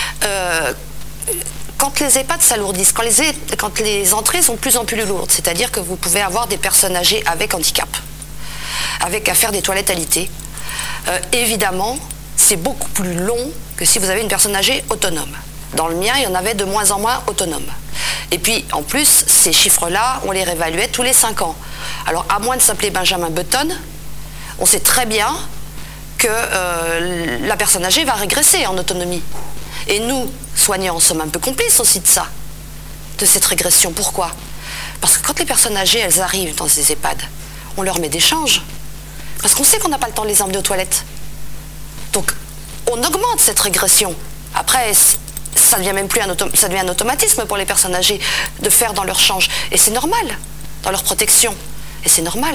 Quand les EHPAD s'alourdissent, quand les entrées sont de plus en plus lourdes, c'est-à-dire que vous pouvez avoir des personnes âgées avec handicap, avec à faire des toilettes alitées, évidemment, c'est beaucoup plus long que si vous avez une personne âgée autonome. Dans le mien, il y en avait de moins en moins autonomes. Et puis, en plus, ces chiffres-là, on les réévaluait tous les 5 ans. Alors, à moins de s'appeler Benjamin Button, on sait très bien que la personne âgée va régresser en autonomie. Et nous, soignants, sommes un peu complices aussi de ça, de cette régression. Pourquoi ? Parce que quand les personnes âgées, elles arrivent dans ces EHPAD, on leur met des changes. Parce qu'on sait qu'on n'a pas le temps de les emmener aux toilettes. Donc, on augmente cette régression. Après, ça devient même plus ça devient un automatisme pour les personnes âgées de faire dans leur change. Et c'est normal, dans leur protection. Et c'est normal.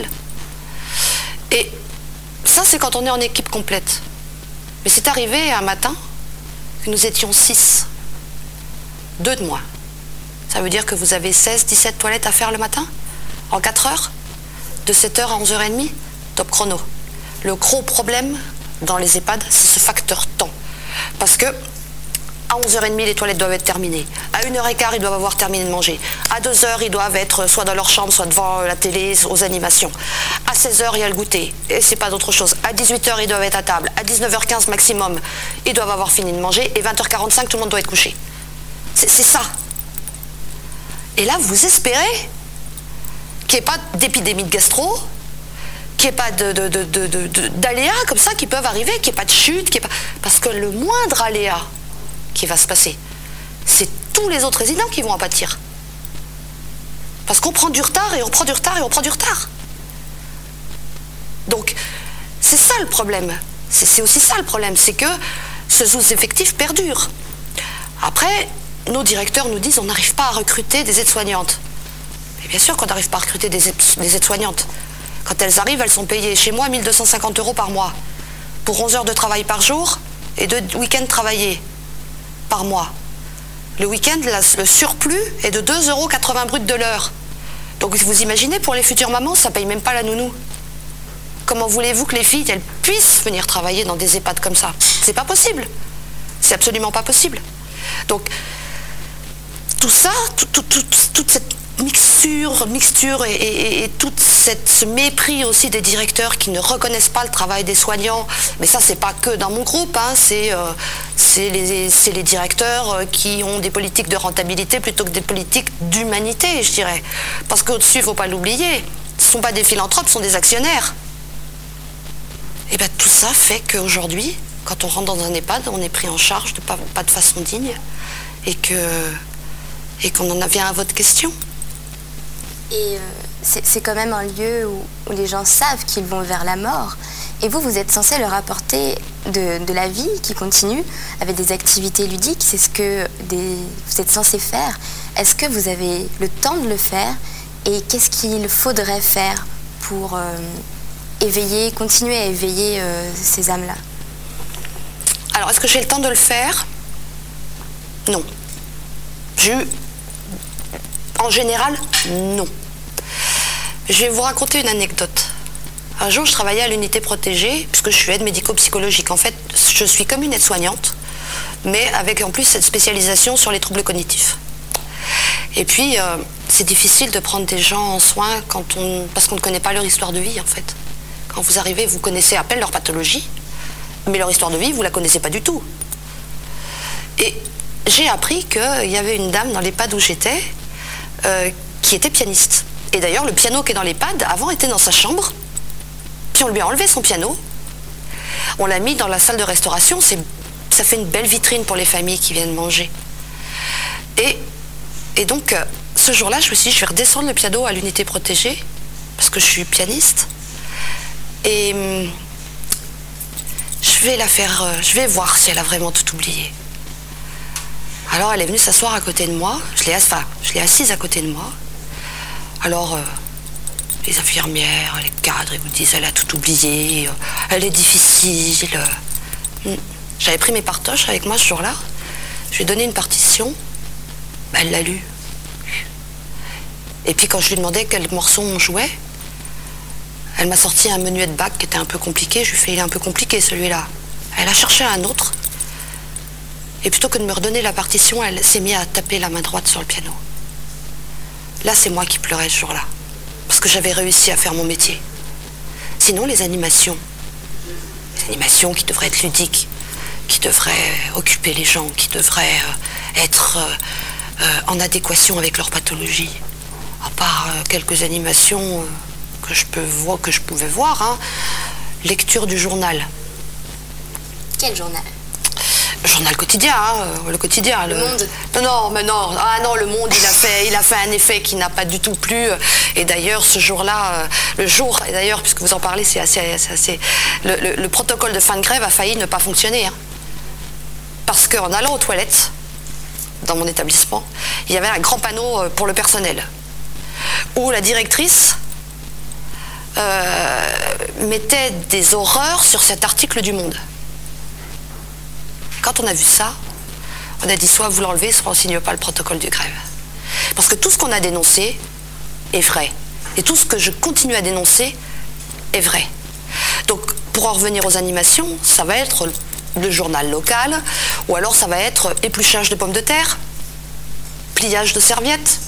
Et ça, c'est quand on est en équipe complète. Mais c'est arrivé un matin que nous étions 6. 2 de moins. Ça veut dire que vous avez 16-17 toilettes à faire le matin, en 4 heures, de 7h à 11h30, top chrono. Le gros problème dans les EHPAD, c'est ce facteur temps. Parce que à 11h30, les toilettes doivent être terminées. À 1h15, ils doivent avoir terminé de manger. À 2h, ils doivent être soit dans leur chambre, soit devant la télé, aux animations. À 16h, il y a le goûter. Et c'est pas d'autre chose. À 18h, ils doivent être à table. À 19h15 maximum, ils doivent avoir fini de manger. Et 20h45, tout le monde doit être couché. C'est ça. Et là, vous espérez qu'il n'y ait pas d'épidémie de gastro, qu'il n'y ait pas d'aléas comme ça qui peuvent arriver, qu'il n'y ait pas de chute, parce que le moindre aléa qui va se passer, c'est tous les autres résidents qui vont en pâtir. Parce qu'on prend du retard et on prend du retard et on prend du retard. Donc, c'est ça le problème. C'est aussi ça le problème, c'est que ce sous-effectif perdure. Après, nos directeurs nous disent on n'arrive pas à recruter des aides-soignantes. Mais bien sûr qu'on n'arrive pas à recruter des aides-soignantes. Quand elles arrivent, elles sont payées chez moi 1 250 € par mois. Pour 11 heures de travail par jour et 2 week-ends travaillés par mois. Le week-end, le surplus est de 2,80 € brut de l'heure. Donc vous imaginez, pour les futures mamans, ça ne paye même pas la nounou. Comment voulez-vous que les filles, elles puissent venir travailler dans des EHPAD comme ça? C'est pas possible. C'est absolument pas possible. Donc, tout ça, toute cette mixture et tout ce mépris aussi des directeurs qui ne reconnaissent pas le travail des soignants, mais ça c'est pas que dans mon groupe, hein, c'est les directeurs qui ont des politiques de rentabilité plutôt que des politiques d'humanité, je dirais. Parce qu'au-dessus, il ne faut pas l'oublier, ce ne sont pas des philanthropes, ce sont des actionnaires. Et bien tout ça fait qu'aujourd'hui, quand on rentre dans un EHPAD, on est pris en charge pas de façon digne et qu'on en vient à votre question. Et c'est quand même un lieu où les gens savent qu'ils vont vers la mort. Et vous êtes censé leur apporter de la vie qui continue avec des activités ludiques. C'est ce que vous êtes censé faire. Est-ce que vous avez le temps de le faire? Et qu'est-ce qu'il faudrait faire pour continuer à éveiller ces âmes-là? Alors, est-ce que j'ai le temps de le faire? Non. En général, non. Je vais vous raconter une anecdote. Un jour, je travaillais à l'unité protégée, puisque je suis aide médico-psychologique. En fait, je suis comme une aide-soignante, mais avec en plus cette spécialisation sur les troubles cognitifs. Et puis, c'est difficile de prendre des gens en soins parce qu'on ne connaît pas leur histoire de vie, en fait. Quand vous arrivez, vous connaissez à peine leur pathologie, mais leur histoire de vie, vous ne la connaissez pas du tout. Et j'ai appris qu'il y avait une dame dans l'EHPAD où j'étais qui était pianiste. Et d'ailleurs, le piano qui est dans l'EHPAD, avant, était dans sa chambre. Puis on lui a enlevé son piano. On l'a mis dans la salle de restauration. Ça fait une belle vitrine pour les familles qui viennent manger. Et donc, ce jour-là, je me suis dit, je vais redescendre le piano à l'unité protégée, parce que je suis pianiste. Et je vais voir si elle a vraiment tout oublié. Alors elle est venue s'asseoir à côté de moi, je l'ai assise à côté de moi. Alors les infirmières, les cadres, ils vous disent elle a tout oublié, elle est difficile. J'avais pris mes partoches avec moi ce jour-là, je lui ai donné une partition, elle l'a lue. Et puis quand je lui demandais quel morceau on jouait, elle m'a sorti un menuet de Bach qui était un peu compliqué, je lui ai fait il est un peu compliqué celui-là. Elle a cherché un autre. Et plutôt que de me redonner la partition, elle s'est mise à taper la main droite sur le piano. Là, c'est moi qui pleurais ce jour-là. Parce que j'avais réussi à faire mon métier. Sinon, les animations qui devraient être ludiques, qui devraient occuper les gens, qui devraient être en adéquation avec leur pathologie. À part quelques animations que je pouvais voir, hein. Lecture du journal. Quel journal? Journal quotidien, hein, le quotidien. Le Monde. Non, mais non. Ah non, le Monde, il a fait un effet qui n'a pas du tout plu. Et d'ailleurs, ce jour-là, et d'ailleurs, puisque vous en parlez, c'est assez. Le protocole de fin de grève a failli ne pas fonctionner. Hein. Parce qu'en allant aux toilettes, dans mon établissement, il y avait un grand panneau pour le personnel, où la directrice mettait des horreurs sur cet article du Monde. Quand on a vu ça, on a dit soit vous l'enlevez, soit on ne signe pas le protocole de grève. Parce que tout ce qu'on a dénoncé est vrai. Et tout ce que je continue à dénoncer est vrai. Donc, pour en revenir aux animations, ça va être le journal local, ou alors ça va être épluchage de pommes de terre, pliage de serviettes.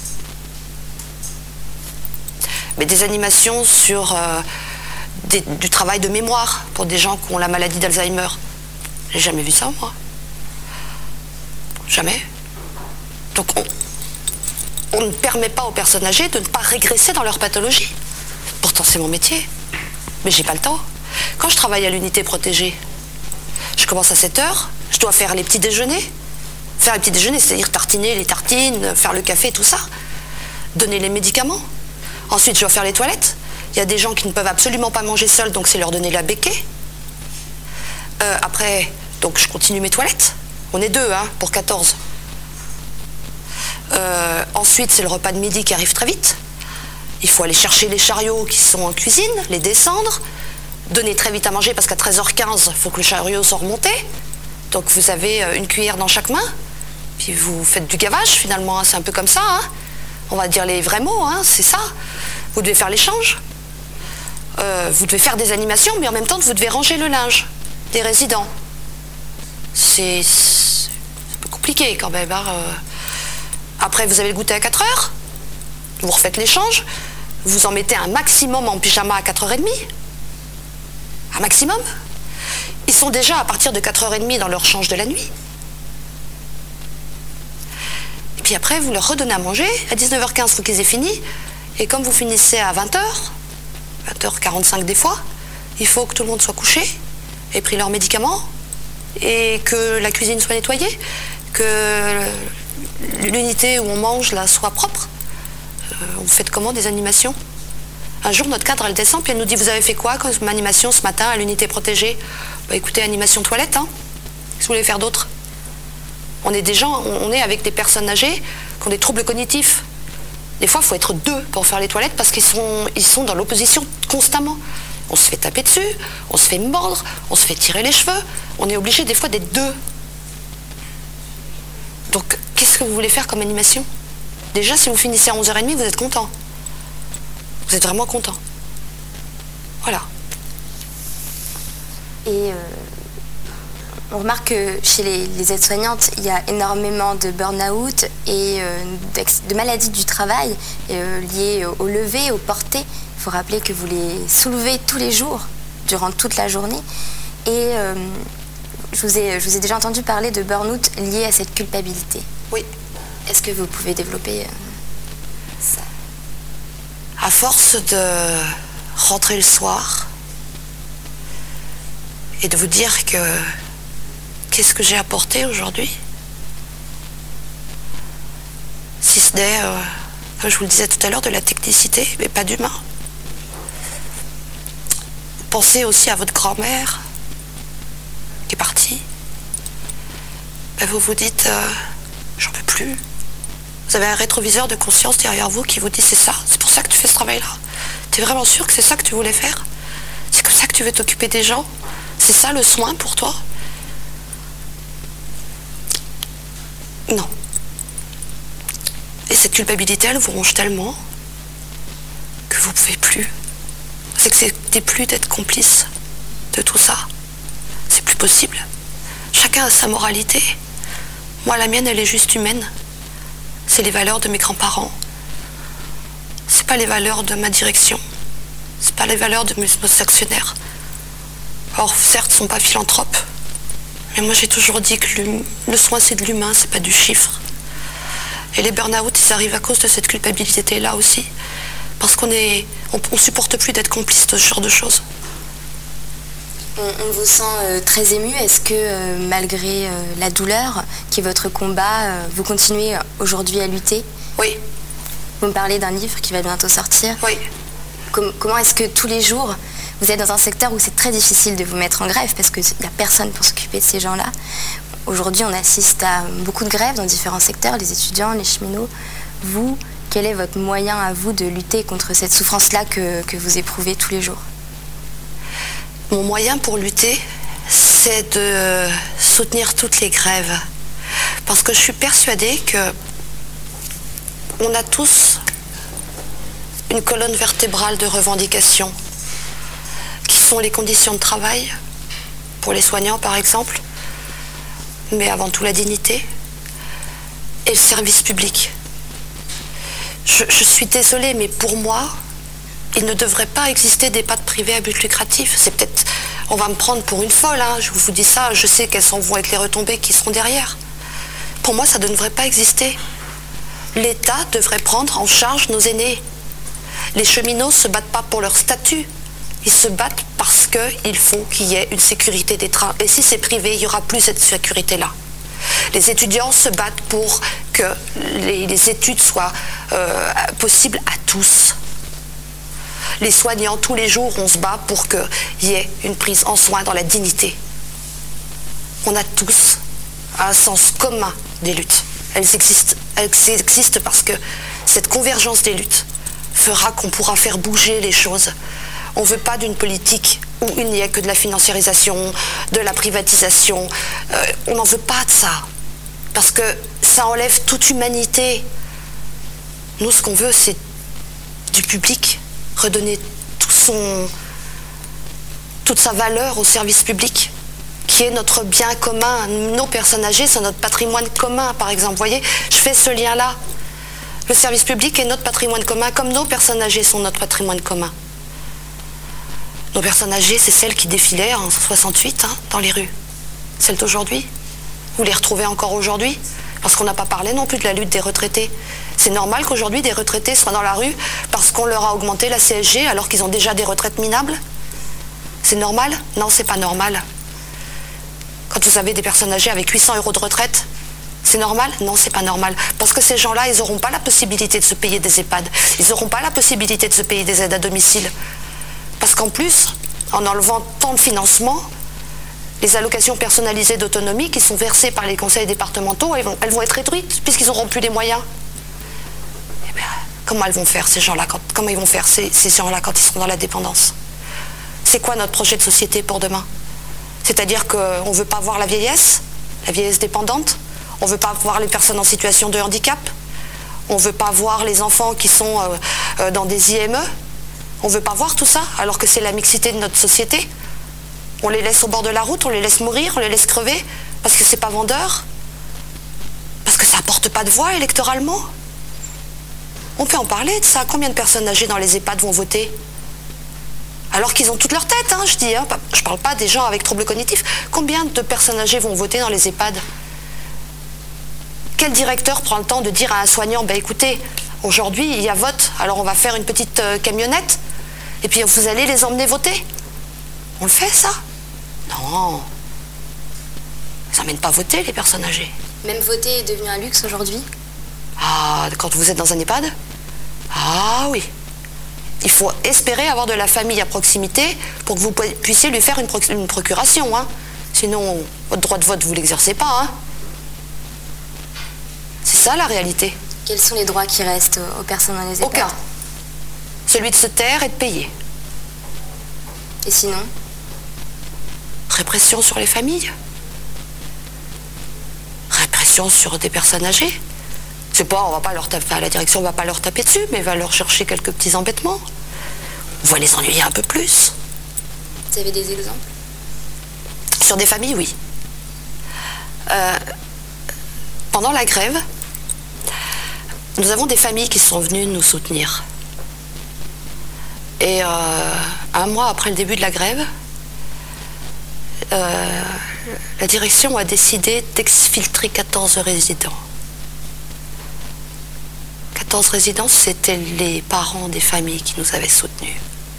Mais des animations sur du travail de mémoire pour des gens qui ont la maladie d'Alzheimer. J'ai jamais vu ça, moi. Jamais. Donc on ne permet pas aux personnes âgées de ne pas régresser dans leur pathologie. Pourtant, c'est mon métier. Mais j'ai pas le temps. Quand je travaille à l'unité protégée, je commence à 7h, je dois faire les petits déjeuners. Faire les petits déjeuners, c'est-à-dire tartiner les tartines, faire le café, tout ça. Donner les médicaments. Ensuite, je dois faire les toilettes. Il y a des gens qui ne peuvent absolument pas manger seuls, donc c'est leur donner la béquée. Après, donc je continue mes toilettes. On est 2, hein, pour 14. Ensuite, c'est le repas de midi qui arrive très vite. Il faut aller chercher les chariots qui sont en cuisine, les descendre, donner très vite à manger parce qu'à 13h15, il faut que le chariot soit remonté. Donc vous avez une cuillère dans chaque main, puis vous faites du gavage finalement, hein. C'est un peu comme ça. Hein. On va dire les vrais mots, hein, c'est ça. Vous devez faire l'échange. Vous devez faire des animations, mais en même temps, vous devez ranger le linge des résidents. C'est un peu compliqué quand même. Hein. Après, vous avez le goûter à 4h. Vous refaites l'échange. Vous en mettez un maximum en pyjama à 4h30. Un maximum. Ils sont déjà à partir de 4h30 dans leur change de la nuit. Et puis après, vous leur redonnez à manger. À 19h15, il faut qu'ils aient fini. Et comme vous finissez à 20h, 20h45 des fois, il faut que tout le monde soit couché, ait pris leurs médicaments, et que la cuisine soit nettoyée, que l'unité où on mange là soit propre. Vous faites comment des animations? Un jour, notre cadre, elle descend, puis elle nous dit, vous avez fait quoi comme animation ce matin à l'unité protégée? Bah écoutez, animation toilette, hein. Qu'est-ce que vous voulez faire d'autre? On est des gens, on est avec des personnes âgées qui ont des troubles cognitifs. Des fois, il faut être deux pour faire les toilettes parce qu'ils sont dans l'opposition constamment. On se fait taper dessus, on se fait mordre, on se fait tirer les cheveux. On est obligé des fois d'être deux. Donc, qu'est-ce que vous voulez faire comme animation? Déjà, si vous finissez à 11h30, vous êtes content. Vous êtes vraiment content. Voilà. Et on remarque que chez les aides-soignantes, il y a énormément de burn-out et de maladies du travail liées au lever, au porté. Il faut rappeler que vous les soulevez tous les jours, durant toute la journée. Et je vous ai déjà entendu parler de burn-out lié à cette culpabilité. Oui. Est-ce que vous pouvez développer ça? À force de rentrer le soir et de vous dire que qu'est-ce que j'ai apporté aujourd'hui? Si ce n'est, je vous le disais tout à l'heure, de la technicité, mais pas d'humain. Pensez aussi à votre grand-mère qui est partie. Ben vous vous dites, j'en peux plus. Vous avez un rétroviseur de conscience derrière vous qui vous dit, c'est pour ça que tu fais ce travail-là. Tu es vraiment sûr que c'est ça que tu voulais faire? C'est comme ça que tu veux t'occuper des gens? C'est ça le soin pour toi? Non. Et cette culpabilité, elle vous ronge tellement que vous ne pouvez plus. Vous n'acceptez plus d'être complice de tout ça. C'est plus possible. Chacun a sa moralité. Moi, la mienne, elle est juste humaine. C'est les valeurs de mes grands-parents. C'est pas les valeurs de ma direction. C'est pas les valeurs de mes actionnaires. Or, certes, ils ne sont pas philanthropes. Mais moi, j'ai toujours dit que le soin, c'est de l'humain, c'est pas du chiffre. Et les burn-out, ils arrivent à cause de cette culpabilité-là aussi. Parce qu'on supporte plus d'être complice de ce genre de choses. On vous sent très ému. Est-ce que malgré la douleur qui est votre combat, vous continuez aujourd'hui à lutter? Oui. Vous me parlez d'un livre qui va bientôt sortir. Oui. Comment est-ce que tous les jours, vous êtes dans un secteur où c'est très difficile de vous mettre en grève parce qu'il n'y a personne pour s'occuper de ces gens-là? Aujourd'hui, on assiste à beaucoup de grèves dans différents secteurs, les étudiants, les cheminots. Vous, quel est votre moyen à vous de lutter contre cette souffrance-là que vous éprouvez tous les jours? Mon moyen pour lutter, c'est de soutenir toutes les grèves. Parce que je suis persuadée que on a tous une colonne vertébrale de revendications, qui sont les conditions de travail, pour les soignants par exemple, mais avant tout la dignité, et le service public. Je suis désolée, mais pour moi, il ne devrait pas exister d'EHPAD privés à but lucratif. C'est peut-être, on va me prendre pour une folle, hein. Je vous dis ça, je sais quelles vont être les retombées qui seront derrière. Pour moi, ça ne devrait pas exister. L'État devrait prendre en charge nos aînés. Les cheminots ne se battent pas pour leur statut. Ils se battent parce qu'il faut qu'il y ait une sécurité des trains. Et si c'est privé, il n'y aura plus cette sécurité-là. Les étudiants se battent pour que les études soient possibles à tous. Les soignants, tous les jours, on se bat pour qu'il y ait une prise en soin dans la dignité. On a tous un sens commun des luttes. elles existent parce que cette convergence des luttes fera qu'on pourra faire bouger les choses. On ne veut pas d'une politique où il n'y a que de la financiarisation, de la privatisation. On n'en veut pas de ça. Parce que ça enlève toute humanité. Nous, ce qu'on veut, c'est du public, redonner toute sa valeur au service public, qui est notre bien commun. Nos personnes âgées, c'est notre patrimoine commun, par exemple. Vous voyez, je fais ce lien-là. Le service public est notre patrimoine commun, comme nos personnes âgées sont notre patrimoine commun. Nos personnes âgées, c'est celles qui défilaient en 68 dans les rues. Celles d'aujourd'hui. Vous les retrouvez encore aujourd'hui, parce qu'on n'a pas parlé non plus de la lutte des retraités. C'est normal qu'aujourd'hui des retraités soient dans la rue parce qu'on leur a augmenté la CSG alors qu'ils ont déjà des retraites minables. C'est normal? Non, c'est pas normal. Quand vous avez des personnes âgées avec 800 € de retraite, c'est normal? Non, c'est pas normal. Parce que ces gens-là, ils n'auront pas la possibilité de se payer des EHPAD. Ils n'auront pas la possibilité de se payer des aides à domicile. Parce qu'en plus, en enlevant tant de financement, les allocations personnalisées d'autonomie qui sont versées par les conseils départementaux, elles vont être réduites puisqu'ils n'auront plus les moyens. Eh bien, comment elles vont faire ces gens-là comment ils vont faire ces gens-là quand ils seront dans la dépendance? C'est quoi notre projet de société pour demain? C'est-à-dire qu'on ne veut pas voir la vieillesse dépendante, on ne veut pas voir les personnes en situation de handicap, on ne veut pas voir les enfants qui sont dans des IME, on ne veut pas voir tout ça alors que c'est la mixité de notre société. On les laisse au bord de la route, on les laisse mourir, on les laisse crever, parce que c'est pas vendeur, parce que ça apporte pas de voix électoralement. On peut en parler de ça. Combien de personnes âgées dans les EHPAD vont voter? Alors qu'ils ont toute leur tête, je dis. Je parle pas des gens avec troubles cognitifs. Combien de personnes âgées vont voter dans les EHPAD? Quel directeur prend le temps de dire à un soignant, écoutez, aujourd'hui il y a vote, alors on va faire une petite camionnette, et puis vous allez les emmener voter? On le fait, ça? Non. Ça n'emmène pas voter, les personnes âgées. Même voter est devenu un luxe aujourd'hui? Ah, quand vous êtes dans un EHPAD? Ah oui. Il faut espérer avoir de la famille à proximité pour que vous puissiez lui faire une procuration. Sinon, votre droit de vote, vous ne l'exercez pas. C'est ça, la réalité. Quels sont les droits qui restent aux personnes dans les EHPAD? Aucun. Celui de se taire et de payer. Et sinon? Répression sur les familles. Répression sur des personnes âgées. C'est pas, on va pas leur taper, la direction va pas leur taper dessus, mais va leur chercher quelques petits embêtements. On va les ennuyer un peu plus. Vous avez des exemples? Sur des familles, oui. Pendant la grève, nous avons des familles qui sont venues nous soutenir. Et un mois après le début de la grève, la direction a décidé d'exfiltrer 14 résidents. 14 résidents, c'était les parents des familles qui nous avaient soutenus.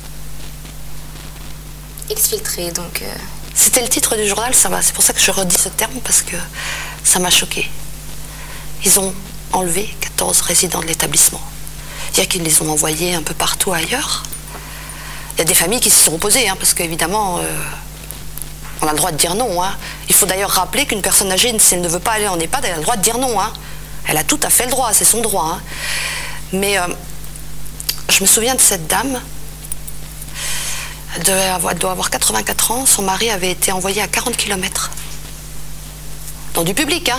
Exfiltrer, donc... C'était le titre du journal, c'est pour ça que je redis ce terme, parce que ça m'a choqué. Ils ont enlevé 14 résidents de l'établissement. C'est-à-dire qu'ils les ont envoyés un peu partout ailleurs. Il y a des familles qui se sont opposées, parce qu'évidemment, on a le droit de dire non. Il faut d'ailleurs rappeler qu'une personne âgée, si elle ne veut pas aller en EHPAD, elle a le droit de dire non. Elle a tout à fait le droit, c'est son droit. Mais je me souviens de cette dame, elle doit avoir 84 ans, son mari avait été envoyé à 40 km. Dans du public,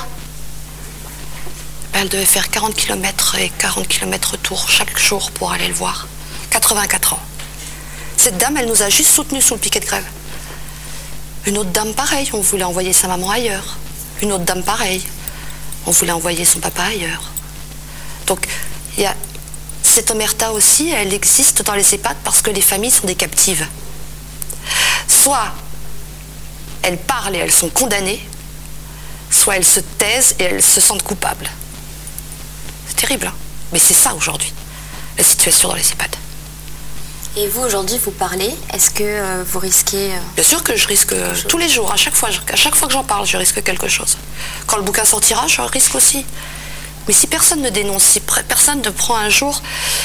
Elle devait faire 40 km et 40 km retour chaque jour pour aller le voir. 84 ans. Cette dame, elle nous a juste soutenus sous le piquet de grève. Une autre dame, pareil, on voulait envoyer sa maman ailleurs. Une autre dame, pareil, on voulait envoyer son papa ailleurs. Donc, il y a cette omerta aussi, elle existe dans les EHPAD parce que les familles sont des captives. Soit elles parlent et elles sont condamnées, soit elles se taisent et elles se sentent coupables. C'est terrible, mais c'est ça aujourd'hui, la situation dans les EHPAD. Et vous, aujourd'hui, vous parlez, est-ce que vous risquez... Bien sûr que je risque tous les jours, à chaque fois que j'en parle, je risque quelque chose. Quand le bouquin sortira, je risque aussi. Mais si personne ne dénonce, si personne ne prend un jour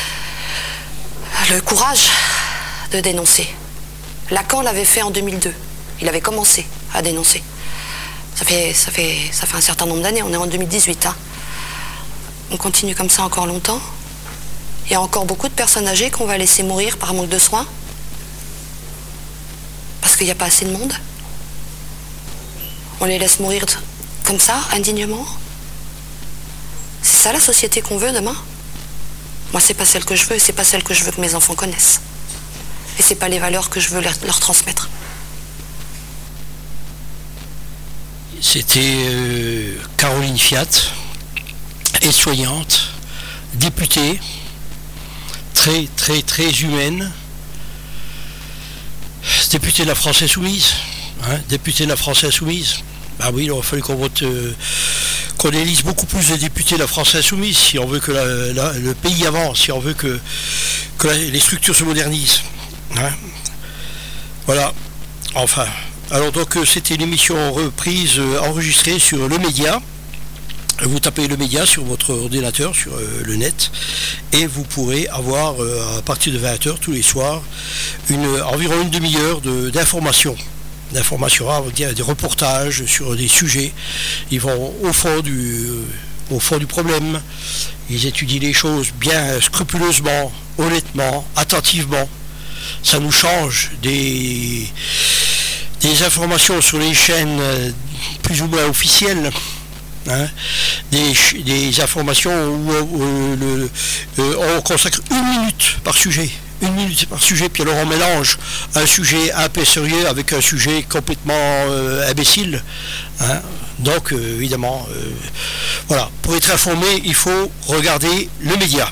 le courage de dénoncer. Lacan l'avait fait en 2002. Il avait commencé à dénoncer. Ça fait un certain nombre d'années, on est en 2018. on continue comme ça encore longtemps. Il y a encore beaucoup de personnes âgées qu'on va laisser mourir par manque de soins. Parce qu'il n'y a pas assez de monde. On les laisse mourir comme ça, indignement. C'est ça la société qu'on veut demain? Moi, c'est pas celle que je veux et c'est pas celle que je veux que mes enfants connaissent. Et c'est pas les valeurs que je veux leur transmettre. C'était Caroline Fiat, aide-soignante, députée, très très très humaine, députée de la France Insoumise, députée de la France Insoumise. Bah oui, il aurait fallu qu'on vote, qu'on élise beaucoup plus de députés de la France Insoumise si on veut que le pays avance, si on veut que les structures se modernisent. Voilà. Enfin. Alors donc c'était une émission reprise, enregistrée sur le média. Vous tapez le média sur votre ordinateur, sur le net, et vous pourrez avoir à partir de 20h tous les soirs environ une demi-heure d'informations. Des reportages sur des sujets. Ils vont au fond du problème. Ils étudient les choses bien scrupuleusement, honnêtement, attentivement. Ça nous change des informations sur les chaînes plus ou moins officielles, des informations où on consacre 1 minute par sujet. 1 minute par sujet, puis alors on mélange un sujet un peu sérieux avec un sujet complètement imbécile. Donc évidemment, voilà, pour être informé, il faut regarder le média.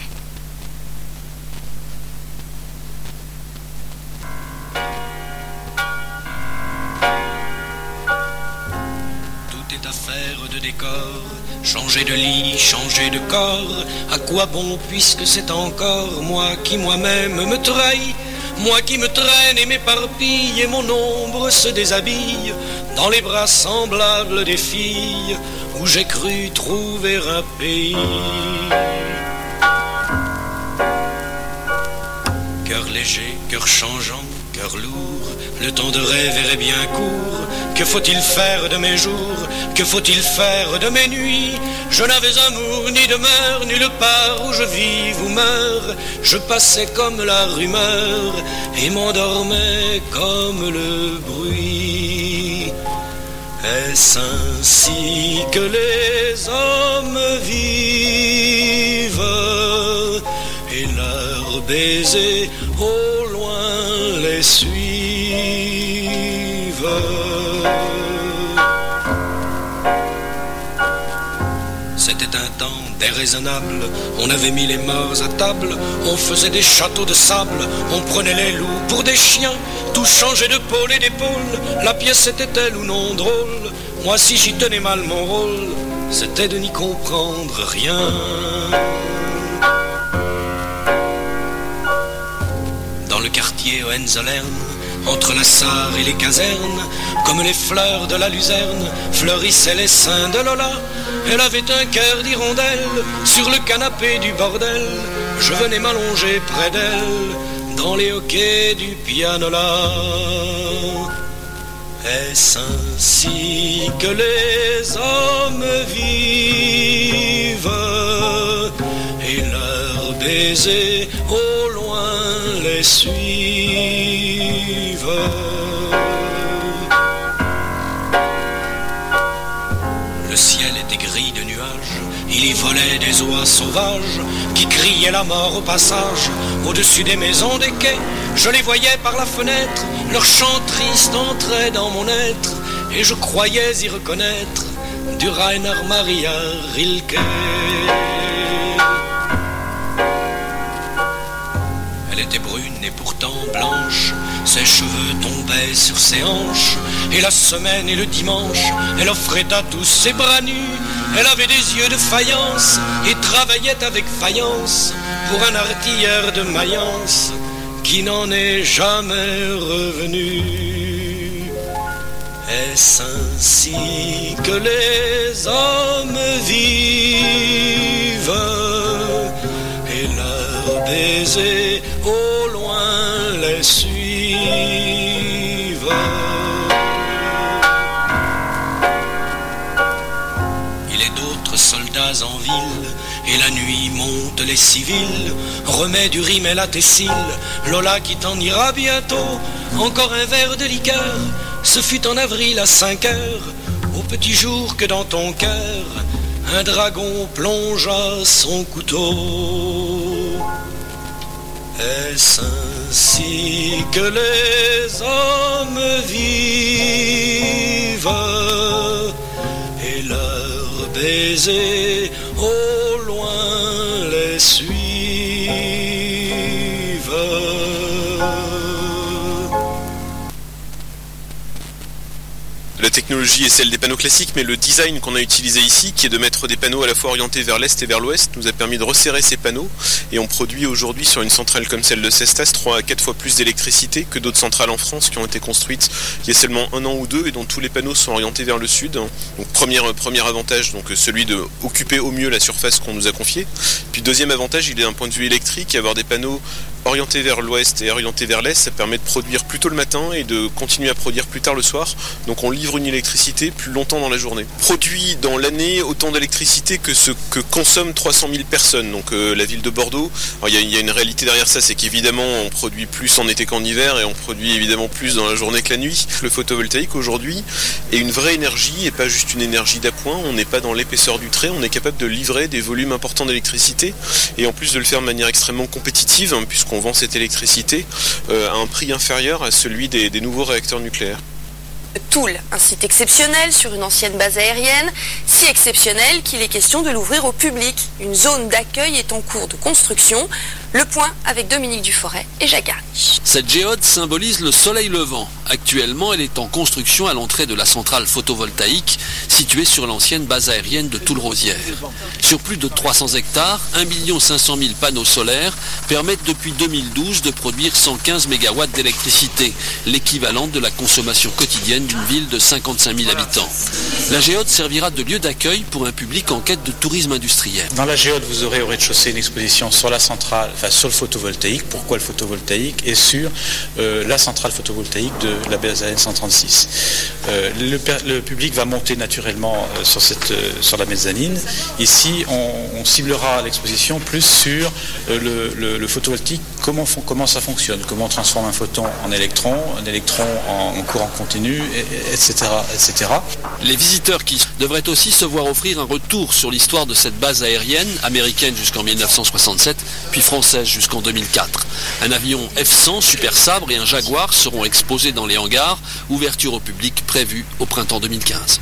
Changer de lit, changer de corps, à quoi bon puisque c'est encore moi qui moi-même me trahis, moi qui me traîne et m'éparpille et mon ombre se déshabille dans les bras semblables des filles où j'ai cru trouver un pays. Cœur léger, cœur changeant, cœur lourd, le temps de rêver est bien court. Que faut-il faire de mes jours? Que faut-il faire de mes nuits? Je n'avais amour ni demeure, nulle part où je vis ou meurs. Je passais comme la rumeur et m'endormais comme le bruit. Est-ce ainsi que les hommes vivent et leurs baisers au loin les suivent? C'était un temps déraisonnable, on avait mis les morts à table, on faisait des châteaux de sable, on prenait les loups pour des chiens, tout changeait de pôle et d'épaule, la pièce était-elle ou non drôle? Moi si j'y tenais mal mon rôle, c'était de n'y comprendre rien. Dans le quartier Hohenzollern, entre la Sarre et les casernes, comme les fleurs de la luzerne, fleurissaient les seins de Lola. Elle avait un cœur d'hirondelle sur le canapé du bordel. Je venais m'allonger près d'elle dans les hoquets du pianola. Est-ce ainsi que les hommes vivent et leurs baisers au loin les suivent? Le ciel était gris de nuages, il y volait des oies sauvages qui criaient la mort au passage. Au-dessus des maisons des quais, je les voyais par la fenêtre, leur chant triste entrait dans mon être, et je croyais y reconnaître du Rainer Maria Rilke. Elle était brune et pourtant blanche, ses cheveux tombaient sur ses hanches, et la semaine et le dimanche, elle offrait à tous ses bras nus. Elle avait des yeux de faïence et travaillait avec faïence pour un artilleur de Mayence qui n'en est jamais revenu. Est-ce ainsi que les hommes vivent et leurs baisers au loin les suivent? Il est d'autres soldats en ville et la les civils, remets du rimel à tes cils, Lola qui t'en ira bientôt, encore un verre de liqueur, ce fut en avril à 5 heures, au petit jour que dans ton cœur, un dragon plongea son couteau. Est-ce ainsi que les hommes vivent et leurs baisers au loin les suivent? La technologie est celle des panneaux classiques, mais le design qu'on a utilisé ici, qui est de mettre des panneaux à la fois orientés vers l'est et vers l'ouest, nous a permis de resserrer ces panneaux, et on produit aujourd'hui sur une centrale comme celle de Cestas 3 à 4 fois plus d'électricité que d'autres centrales en France qui ont été construites il y a seulement 1 an ou 2 et dont tous les panneaux sont orientés vers le sud. Donc premier avantage, donc celui de occuper au mieux la surface qu'on nous a confiée. Puis deuxième avantage, il est d'un point de vue électrique, avoir des panneaux orientés vers l'ouest et orientés vers l'est, ça permet de produire plus tôt le matin et de continuer à produire plus tard le soir. Donc on livre une électricité plus longtemps dans la journée. Produit dans l'année autant d'électricité que ce que consomment 300 000 personnes. Donc la ville de Bordeaux, il y a une réalité derrière ça, c'est qu'évidemment on produit plus en été qu'en hiver et on produit évidemment plus dans la journée que la nuit. Le photovoltaïque aujourd'hui est une vraie énergie et pas juste une énergie d'appoint. On n'est pas dans l'épaisseur du trait, on est capable de livrer des volumes importants d'électricité et en plus de le faire de manière extrêmement compétitive, puisqu'on vend cette électricité à un prix inférieur à celui des nouveaux réacteurs nucléaires. Toul, un site exceptionnel sur une ancienne base aérienne, si exceptionnel qu'il est question de l'ouvrir au public. Une zone d'accueil est en cours de construction. Le point avec Dominique Duforêt et Jacques Garnier. Cette géode symbolise le soleil levant. Actuellement, elle est en construction à l'entrée de la centrale photovoltaïque située sur l'ancienne base aérienne de Toul-Rosières. Sur plus de 300 hectares, 1 500 000 panneaux solaires permettent depuis 2012 de produire 115 MW d'électricité, l'équivalent de la consommation quotidienne d'une ville de 55 000 habitants. La géode servira de lieu d'accueil pour un public en quête de tourisme industriel. Dans la géode, vous aurez au rez-de-chaussée une exposition sur la centrale, sur le photovoltaïque. Pourquoi le photovoltaïque? Et sur la centrale photovoltaïque de la base aérienne 136. Le public va monter naturellement sur la mezzanine. Ici, on ciblera l'exposition plus sur le photovoltaïque, comment ça fonctionne, comment on transforme un photon en électron, un électron en courant continu, etc., etc. Les visiteurs qui devraient aussi se voir offrir un retour sur l'histoire de cette base aérienne, américaine jusqu'en 1967, puis française jusqu'en 2004. Un avion F-100 Super Sabre et un Jaguar seront exposés dans les hangars, ouverture au public prévue au printemps 2015.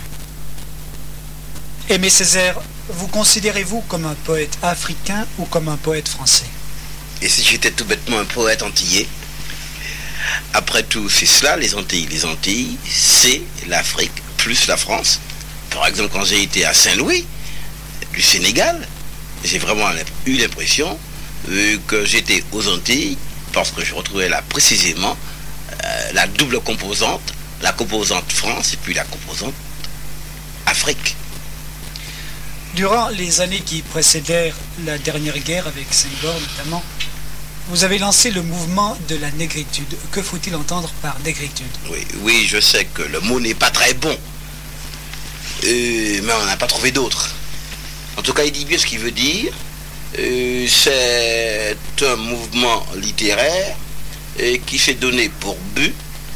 Aimé Césaire, vous considérez-vous comme un poète africain ou comme un poète français? Et si j'étais tout bêtement un poète antillais? Après tout, c'est cela les Antilles. Les Antilles, c'est l'Afrique plus la France. Par exemple, quand j'ai été à Saint-Louis, du Sénégal, j'ai vraiment eu l'impression que j'étais aux Antilles parce que je retrouvais là précisément la double composante, la composante France et puis la composante Afrique. Durant les années qui précédèrent la dernière guerre avec Senghor notamment, vous avez lancé le mouvement de la négritude. Que faut-il entendre par négritude? Oui, je sais que le mot n'est pas très bon, mais on n'a pas trouvé d'autre. En tout cas, il dit bien ce qu'il veut dire. C'est un mouvement littéraire qui s'est donné pour but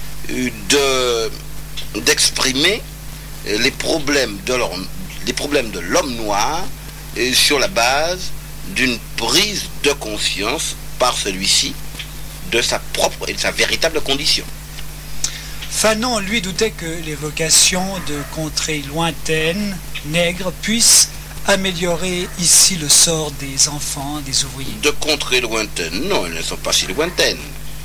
d'exprimer les problèmes de l'homme noir sur la base d'une prise de conscience par celui-ci de sa propre et de sa véritable condition. Fanon, lui, doutait que les vocations de contrées lointaines, nègres, puissent améliorer ici le sort des enfants, des ouvriers. De contrées lointaines, non, elles ne sont pas si lointaines.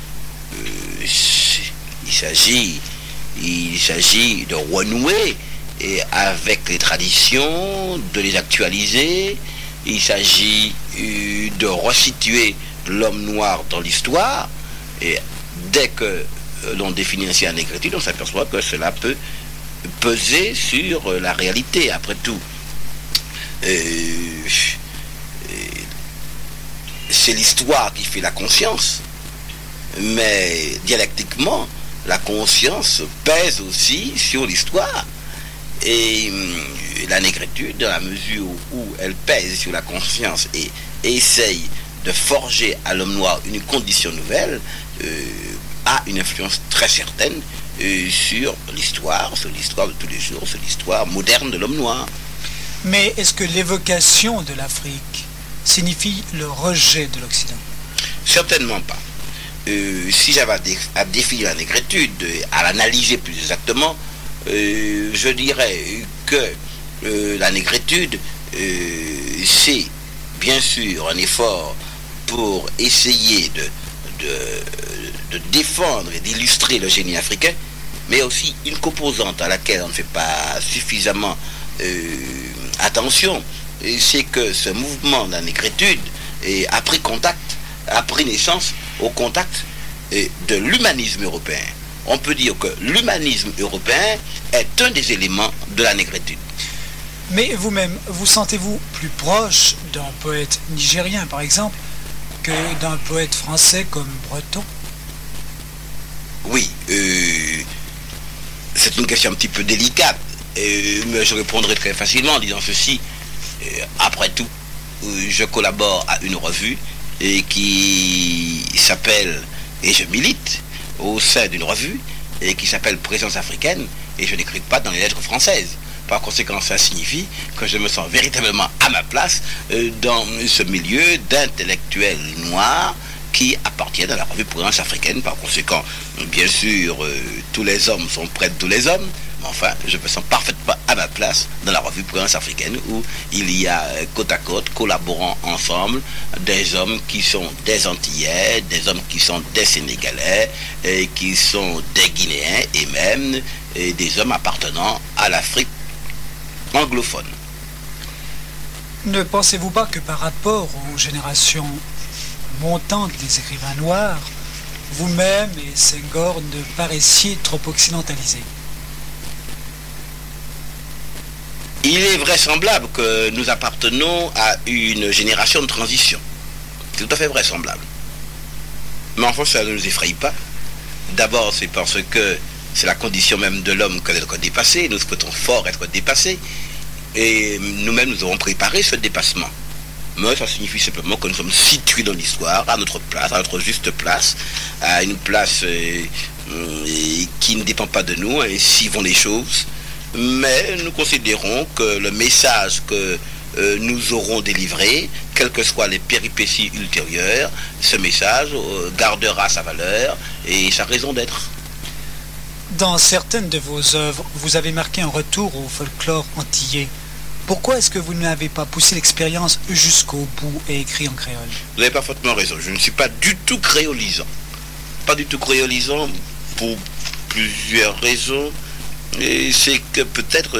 Il s'agit de renouer avec les traditions, de les actualiser. Il s'agit de resituer l'homme noir dans l'histoire. Et dès que l'on définit ainsi la négritude, on s'aperçoit que cela peut peser sur la réalité. Après tout, c'est l'histoire qui fait la conscience, mais dialectiquement, la conscience pèse aussi sur l'histoire. Et la négritude, dans la mesure où elle pèse sur la conscience et essaye de forger à l'homme noir une condition nouvelle, a une influence très certaine sur l'histoire de tous les jours, sur l'histoire moderne de l'homme noir. Mais est-ce que l'évocation de l'Afrique signifie le rejet de l'Occident? Certainement pas. Si j'avais à définir la négritude, à l'analyser plus exactement, je dirais que la négritude, c'est bien sûr un effort pour essayer de défendre et d'illustrer le génie africain, mais aussi une composante à laquelle on ne fait pas suffisamment attention, c'est que ce mouvement de la négritude a pris naissance au contact de l'humanisme européen. On peut dire que l'humanisme européen est un des éléments de la négritude. Mais vous-même, vous sentez-vous plus proche d'un poète nigérien, par exemple, que d'un poète français comme Breton? Oui, c'est une question un petit peu délicate, mais je répondrai très facilement en disant ceci. Après tout, je collabore à une revue qui s'appelle, et je milite au sein d'une revue, et qui s'appelle Présence africaine, et je n'écris pas dans les lettres françaises. Par conséquent, ça signifie que je me sens véritablement à ma place dans ce milieu d'intellectuels noirs qui appartiennent à la revue Présence africaine. Par conséquent, bien sûr, tous les hommes sont près de tous les hommes, mais enfin, je me sens parfaitement à ma place dans la revue Présence africaine où il y a côte à côte, collaborant ensemble, des hommes qui sont des Antillais, des hommes qui sont des Sénégalais, et qui sont des Guinéens et même des hommes appartenant à l'Afrique anglophone. Ne pensez-vous pas que par rapport aux générations montantes des écrivains noirs, vous-même et Senghor ne paraissiez trop occidentalisés? Il est vraisemblable que nous appartenons à une génération de transition. C'est tout à fait vraisemblable. Mais enfin, ça ne nous effraie pas. D'abord, c'est parce que c'est la condition même de l'homme que d'être dépassé. Nous souhaitons fort être dépassés. Et nous-mêmes, nous avons préparé ce dépassement. Mais ça signifie simplement que nous sommes situés dans l'histoire, à notre place, à notre juste place, à une place qui ne dépend pas de nous, ainsi vont les choses. Mais nous considérons que le message que nous aurons délivré, quelles que soient les péripéties ultérieures, ce message gardera sa valeur et sa raison d'être. Dans certaines de vos œuvres, vous avez marqué un retour au folklore antillais. Pourquoi est-ce que vous n'avez pas poussé l'expérience jusqu'au bout et écrit en créole? Vous avez parfaitement raison. Je ne suis pas du tout créolisant. Pas du tout créolisant pour plusieurs raisons. Et c'est que peut-être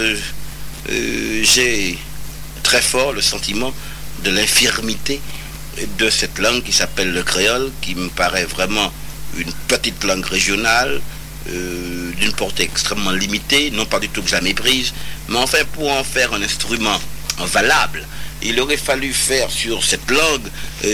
j'ai très fort le sentiment de l'infirmité de cette langue qui s'appelle le créole, qui me paraît vraiment une petite langue régionale, d'une portée extrêmement limitée, non pas du tout que je la méprise, mais enfin pour en faire un instrument valable, il aurait fallu faire sur cette langue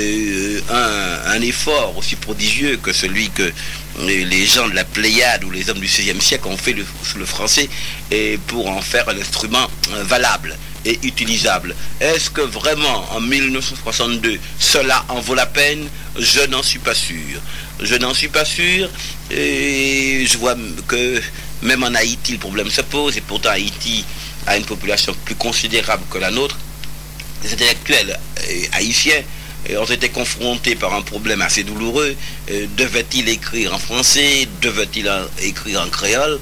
un effort aussi prodigieux que celui que les gens de la Pléiade ou les hommes du XVIe siècle ont fait sur le français, et pour en faire un instrument valable et utilisable. Est-ce que vraiment en 1962 cela en vaut la peine? Je n'en suis pas sûr. Je n'en suis pas sûr, et je vois que même en Haïti le problème se pose, et pourtant Haïti a une population plus considérable que la nôtre. Les intellectuels haïtiens ont été confrontés par un problème assez douloureux. Devaient-ils écrire en français? Devaient-ils écrire en créole?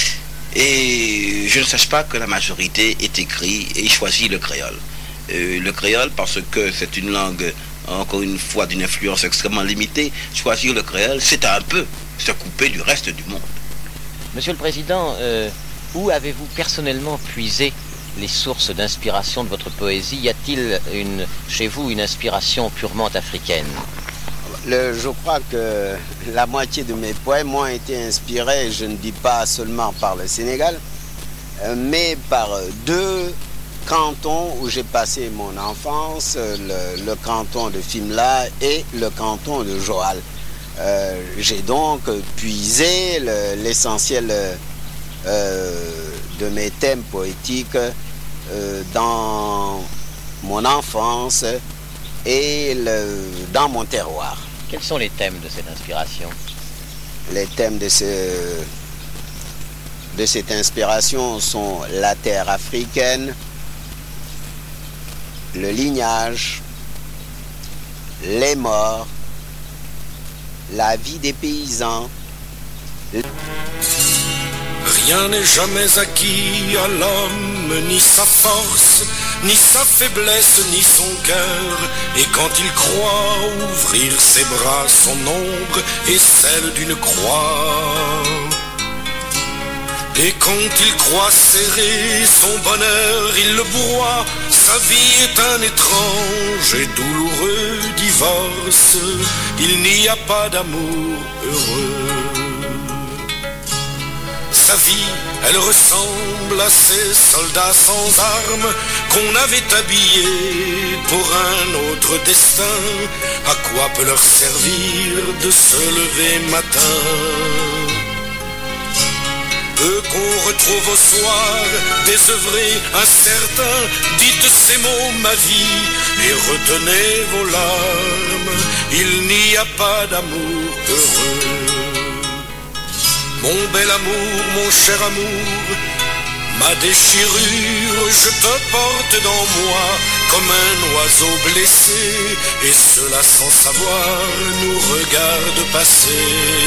Et je ne sache pas que la majorité ait écrit et choisi le créole. Le créole parce que c'est une langue, encore une fois, d'une influence extrêmement limitée. Choisir le créole, c'est un peu se couper du reste du monde. Monsieur le Président, où avez-vous personnellement puisé les sources d'inspiration de votre poésie? Y a-t-il chez vous une inspiration purement africaine? Je crois que la moitié de mes poèmes ont été inspirés, je ne dis pas seulement par le Sénégal, mais par deux cantons où j'ai passé mon enfance, le canton de Fimela et le canton de Joal. J'ai donc puisé l'essentiel de mes thèmes poétiques dans mon enfance et dans mon terroir. Quels sont les thèmes de cette inspiration? Les thèmes de cette inspiration sont la terre africaine, le lignage, les morts, la vie des paysans. Rien n'est jamais acquis à l'homme, ni sa force, ni sa faiblesse, ni son cœur. Et quand il croit ouvrir ses bras, son ombre est celle d'une croix. Et quand il croit serrer son bonheur, il le broie. Sa vie est un étrange et douloureux divorce. Il n'y a pas d'amour heureux. Sa vie, elle ressemble à ces soldats sans armes qu'on avait habillés pour un autre destin. À quoi peut leur servir de se lever matin? Eux qu'on retrouve au soir, désœuvrés, incertains, dites ces mots, ma vie, et retenez vos larmes. Il n'y a pas d'amour heureux. Mon bel amour, mon cher amour, ma déchirure, je te porte dans moi comme un oiseau blessé, et cela sans savoir nous regarde passer.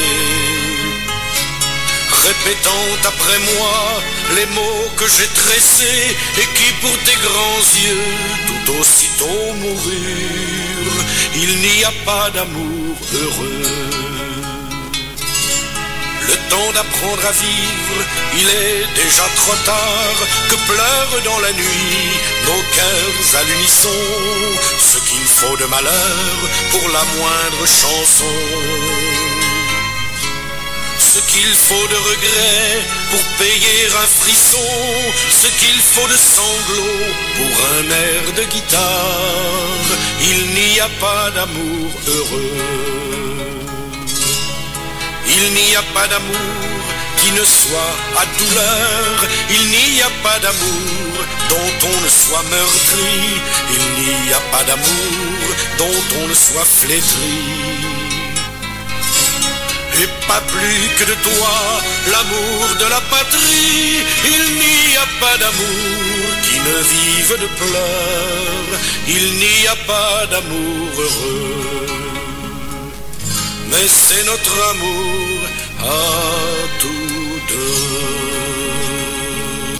Répétant après moi les mots que j'ai tressés et qui pour tes grands yeux tout aussitôt moururent. Il n'y a pas d'amour heureux. Le temps d'apprendre à vivre, il est déjà trop tard, que pleurent dans la nuit nos cœurs à l'unisson, ce qu'il faut de malheur pour la moindre chanson. Ce qu'il faut de regret pour payer un frisson, ce qu'il faut de sanglots pour un air de guitare. Il n'y a pas d'amour heureux. Il n'y a pas d'amour qui ne soit à douleur. Il n'y a pas d'amour dont on ne soit meurtri. Il n'y a pas d'amour dont on ne soit flétri. Et pas plus que de toi, l'amour de la patrie. Il n'y a pas d'amour qui ne vive de pleurs. Il n'y a pas d'amour heureux. Mais c'est notre amour à tous deux.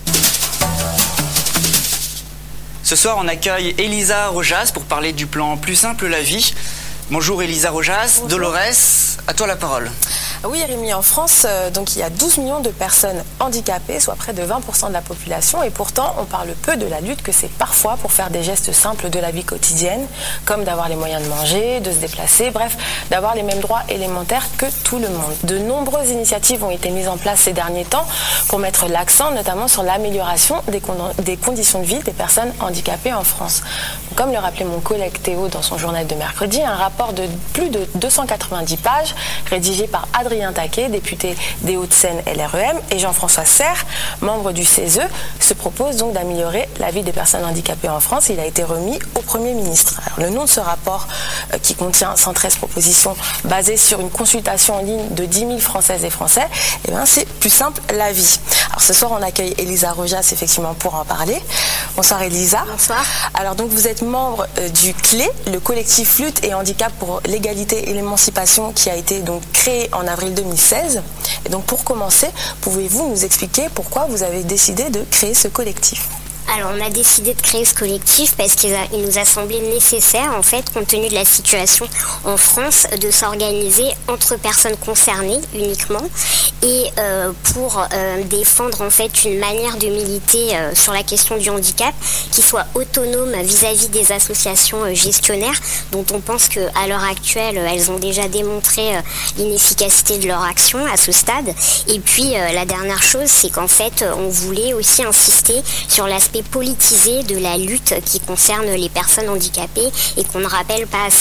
Ce soir, on accueille Elisa Rojas pour parler du plan Plus simple la vie. Bonjour Elisa Rojas. Bonjour. Dolores, à toi la parole. Oui, Rémi, en France, donc il y a 12 millions de personnes handicapées, soit près de 20% de la population, et pourtant on parle peu de la lutte que c'est parfois pour faire des gestes simples de la vie quotidienne, comme d'avoir les moyens de manger, de se déplacer, bref, d'avoir les mêmes droits élémentaires que tout le monde. De nombreuses initiatives ont été mises en place ces derniers temps pour mettre l'accent notamment sur l'amélioration des conditions de vie des personnes handicapées en France. Donc, comme le rappelait mon collègue Théo dans son journal de mercredi, un rapport de plus de 290 pages, rédigé par Adrien Taquet, député des Hauts-de-Seine LREM, et Jean-François Serre, membre du CESE, se propose donc d'améliorer la vie des personnes handicapées en France. Il a été remis au Premier ministre. Alors, le nom de ce rapport, qui contient 113 propositions basées sur une consultation en ligne de 10 000 Françaises et Français, eh bien, c'est Plus simple la vie. Alors ce soir, on accueille Elisa Rojas effectivement pour en parler. Bonsoir Elisa. Bonsoir. Alors donc vous êtes membre du CLÉ, le collectif Lutte et Handicap pour l'égalité et l'émancipation, qui a été donc créé en avril 2016. Et donc pour commencer, pouvez-vous nous expliquer pourquoi vous avez décidé de créer ce collectif ? Alors on a décidé de créer ce collectif parce qu'il nous a semblé nécessaire, en fait, compte tenu de la situation en France, de s'organiser entre personnes concernées uniquement et pour défendre en fait une manière de militer sur la question du handicap qui soit autonome vis-à-vis des associations gestionnaires dont on pense qu'à l'heure actuelle elles ont déjà démontré l'inefficacité de leur action à ce stade. Et puis la dernière chose, c'est qu'en fait on voulait aussi insister sur l'aspect politisé de la lutte qui concerne les personnes handicapées et qu'on ne rappelle pas assez.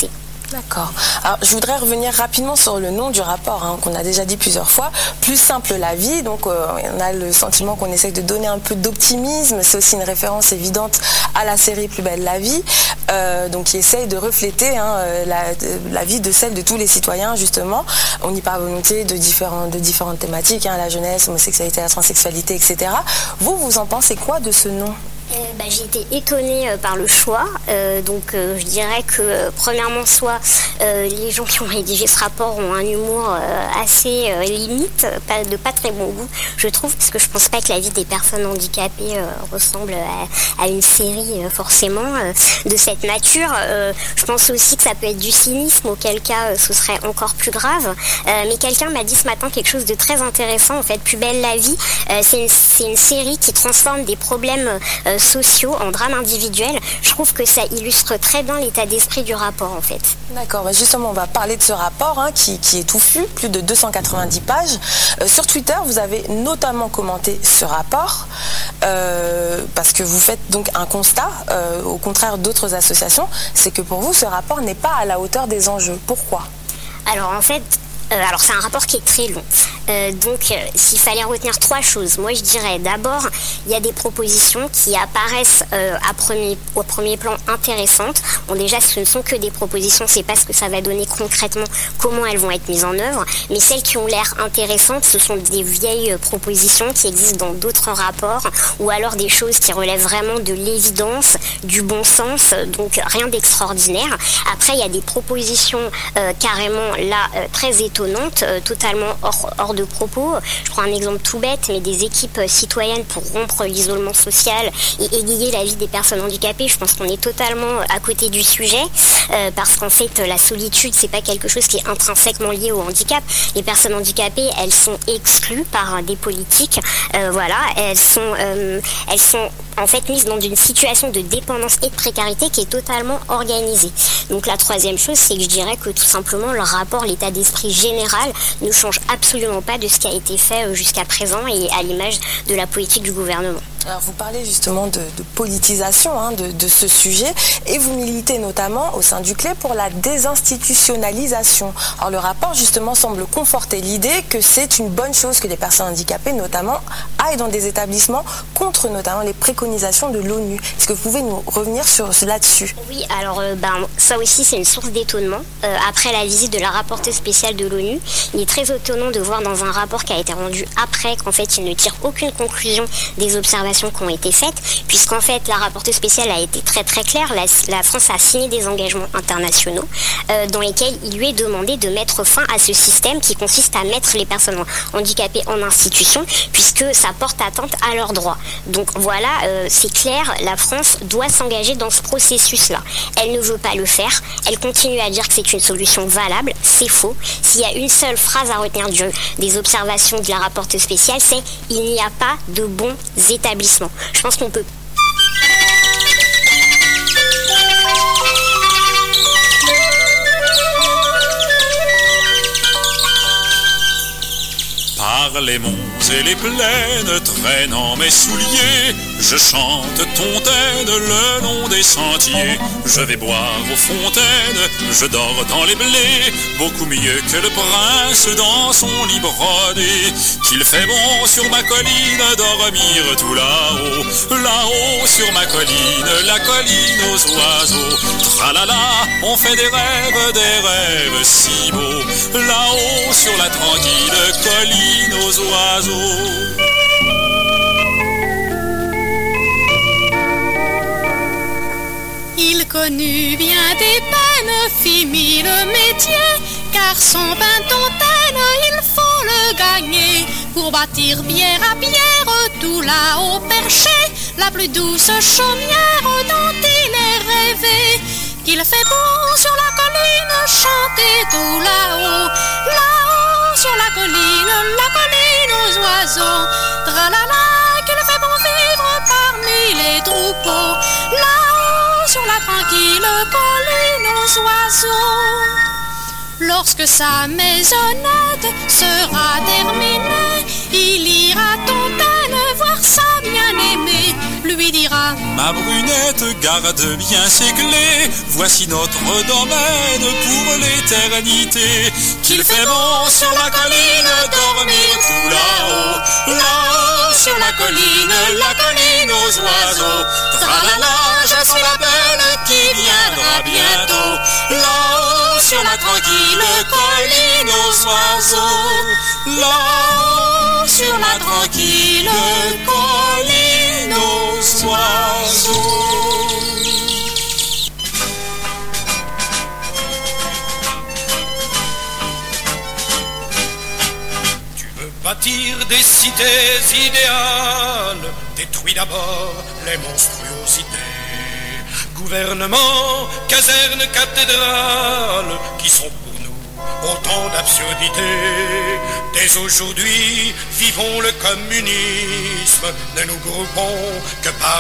D'accord. Alors, je voudrais revenir rapidement sur le nom du rapport, qu'on a déjà dit plusieurs fois. Plus simple la vie, donc on a le sentiment qu'on essaie de donner un peu d'optimisme. C'est aussi une référence évidente à la série Plus belle la vie, donc qui essaye de refléter la vie de celle de tous les citoyens, justement. On y parle volontiers de différentes thématiques, la jeunesse, l'homosexualité, la transsexualité, etc. Vous en pensez quoi de ce nom ? J'ai été étonnée par le choix, je dirais que premièrement soit les gens qui ont rédigé ce rapport ont un humour assez limite, pas très bon goût, je trouve, parce que je pense pas que la vie des personnes handicapées ressemble à une série forcément de cette nature. Je pense aussi que ça peut être du cynisme, auquel cas ce serait encore plus grave, mais quelqu'un m'a dit ce matin quelque chose de très intéressant, en fait. Plus belle la vie, c'est une série qui transforme des problèmes sociaux en drame individuel. Je trouve que ça illustre très bien l'état d'esprit du rapport, en fait. D'accord, justement on va parler de ce rapport qui est touffu, plus de 290 pages. Sur Twitter, vous avez notamment commenté ce rapport parce que vous faites donc un constat, au contraire d'autres associations, c'est que pour vous ce rapport n'est pas à la hauteur des enjeux. Pourquoi ? Alors en fait, c'est un rapport qui est très long. S'il fallait retenir 3 choses, moi je dirais d'abord, il y a des propositions qui apparaissent au premier plan intéressantes. Bon, déjà, ce ne sont que des propositions, c'est pas ce que ça va donner concrètement, comment elles vont être mises en œuvre. Mais celles qui ont l'air intéressantes, ce sont des vieilles propositions qui existent dans d'autres rapports, ou alors des choses qui relèvent vraiment de l'évidence, du bon sens, donc rien d'extraordinaire. Après, il y a des propositions carrément là très étonnantes, totalement hors de propos. Je prends un exemple tout bête, mais des équipes citoyennes pour rompre l'isolement social et égayer la vie des personnes handicapées. Je pense qu'on est totalement à côté du sujet, parce qu'en fait la solitude, c'est pas quelque chose qui est intrinsèquement lié au handicap. Les personnes handicapées, elles sont exclues par des politiques, elles sont en fait mises dans une situation de dépendance et de précarité qui est totalement organisée. Donc la troisième chose, c'est que je dirais que tout simplement le rapport, l'état d'esprit général ne change absolument pas de ce qui a été fait jusqu'à présent et à l'image de la politique du gouvernement. Alors vous parlez justement de politisation de ce sujet, et vous militez notamment au sein du CLE pour la désinstitutionnalisation. Alors le rapport justement semble conforter l'idée que c'est une bonne chose que les personnes handicapées notamment aillent dans des établissements contre notamment les préconisations de l'ONU. Est-ce que vous pouvez nous revenir là-dessus ? Oui, alors ça aussi c'est une source d'étonnement. Après la visite de la rapporteuse spéciale de l'ONU, il est très étonnant de voir dans un rapport qui a été rendu après qu'en fait il ne tire aucune conclusion des observations qui ont été faites, puisqu'en fait la rapporteuse spéciale a été très très claire. La France a signé des engagements internationaux dans lesquels il lui est demandé de mettre fin à ce système qui consiste à mettre les personnes handicapées en institution, puisque ça porte atteinte à leurs droits. Donc voilà, c'est clair, la France doit s'engager dans ce processus-là. Elle ne veut pas le faire, elle continue à dire que c'est une solution valable, c'est faux. S'il y a une seule phrase à retenir des observations de la rapporteuse spéciale, c'est « il n'y a pas de bons établissements ». Je pense qu'on peut... Par les monts et les plaines, traînant mes souliers, je chante tontaine le long des sentiers. Je vais boire aux fontaines, je dors dans les blés, beaucoup mieux que le prince dans son lit brodé. Qu'il fait bon sur ma colline, dormir tout là-haut, là-haut sur ma colline, la colline aux oiseaux. Tralala, on fait des rêves si beaux, là-haut sur la tranquille colline aux oiseaux. Il connut bien des peines, fit mille métiers, car son pain tontaine, il faut le gagner. Pour bâtir pierre à pierre, tout là-haut perché, la plus douce chaumière dont il est rêvé. Qu'il fait beau sur la colline, chanter tout là-haut, là-haut sur la colline aux oiseaux. Tralala, qu'il fait bon vivre parmi les troupeaux, là-haut sur la tranquille colline aux oiseaux. Lorsque sa maisonnette sera terminée, il ira tontaine voir sa bien-aimée, lui dira: Ma brunette, garde bien ses clés, voici notre domaine pour l'éternité. Qu'il fait bon sur la colline, dormir tout là-haut, là-haut sur la colline aux oiseaux. Tralala, je suis la belle qui viendra bientôt, là-haut sur la tranquille colline aux oiseaux, là-haut sur la tranquille colline aux oiseaux. Bâtir des cités idéales, détruis d'abord les monstruosités. Gouvernement, casernes, cathédrales, qui sont pour nous autant d'absurdités. Dès aujourd'hui, vivons le communisme, ne nous groupons que par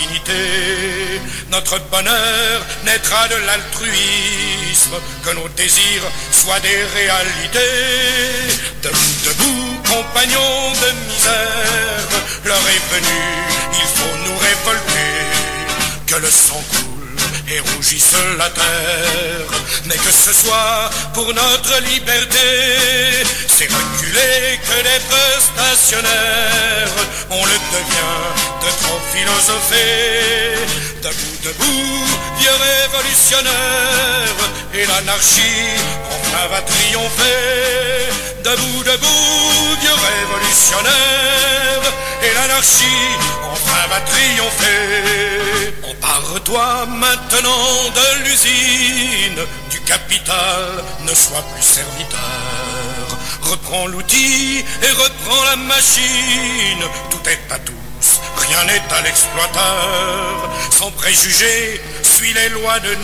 affinité. Notre bonheur naîtra de l'altruisme, que nos désirs soient des réalités. Debout, debout, compagnons de misère, l'heure est venue, il faut nous révolter. Que le sang coule et rougisse la terre, mais que ce soit pour notre liberté. C'est reculer que d'être stationnaire, on le devient de trop philosopher. Debout, debout, vieux révolutionnaire, et l'anarchie enfin va triompher. Debout, debout, vieux révolutionnaire, et l'anarchie enfin va triompher. Empare-toi maintenant de l'usine, du capital, ne sois plus serviteur. Reprends l'outil et reprends la machine, tout est à tous, rien n'est à l'exploiteur. Sans préjugés, suis les lois de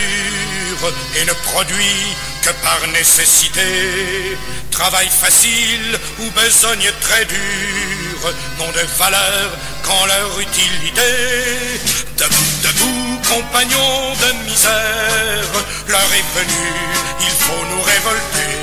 nature et ne produis que par nécessité. Travail facile ou besogne très dure n'ont de valeur qu'en leur utilité. Debout, debout, compagnons de misère, l'heure est venue, il faut nous révolter.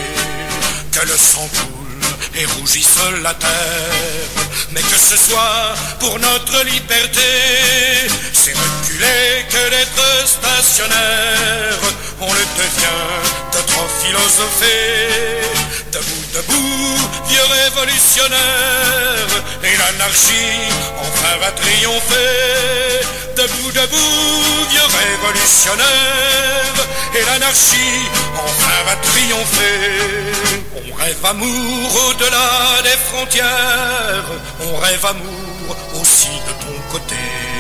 Que le sang coule et rougisse la terre, mais que ce soit pour notre liberté. C'est reculer que d'être stationnaire, on le devient de trop philosopher. Debout, debout, vieux révolutionnaire, et l'anarchie enfin va triompher. Debout, debout, vieux révolutionnaire, et l'anarchie enfin va triompher. On rêve amour au-delà des frontières, on rêve amour aussi de ton côté.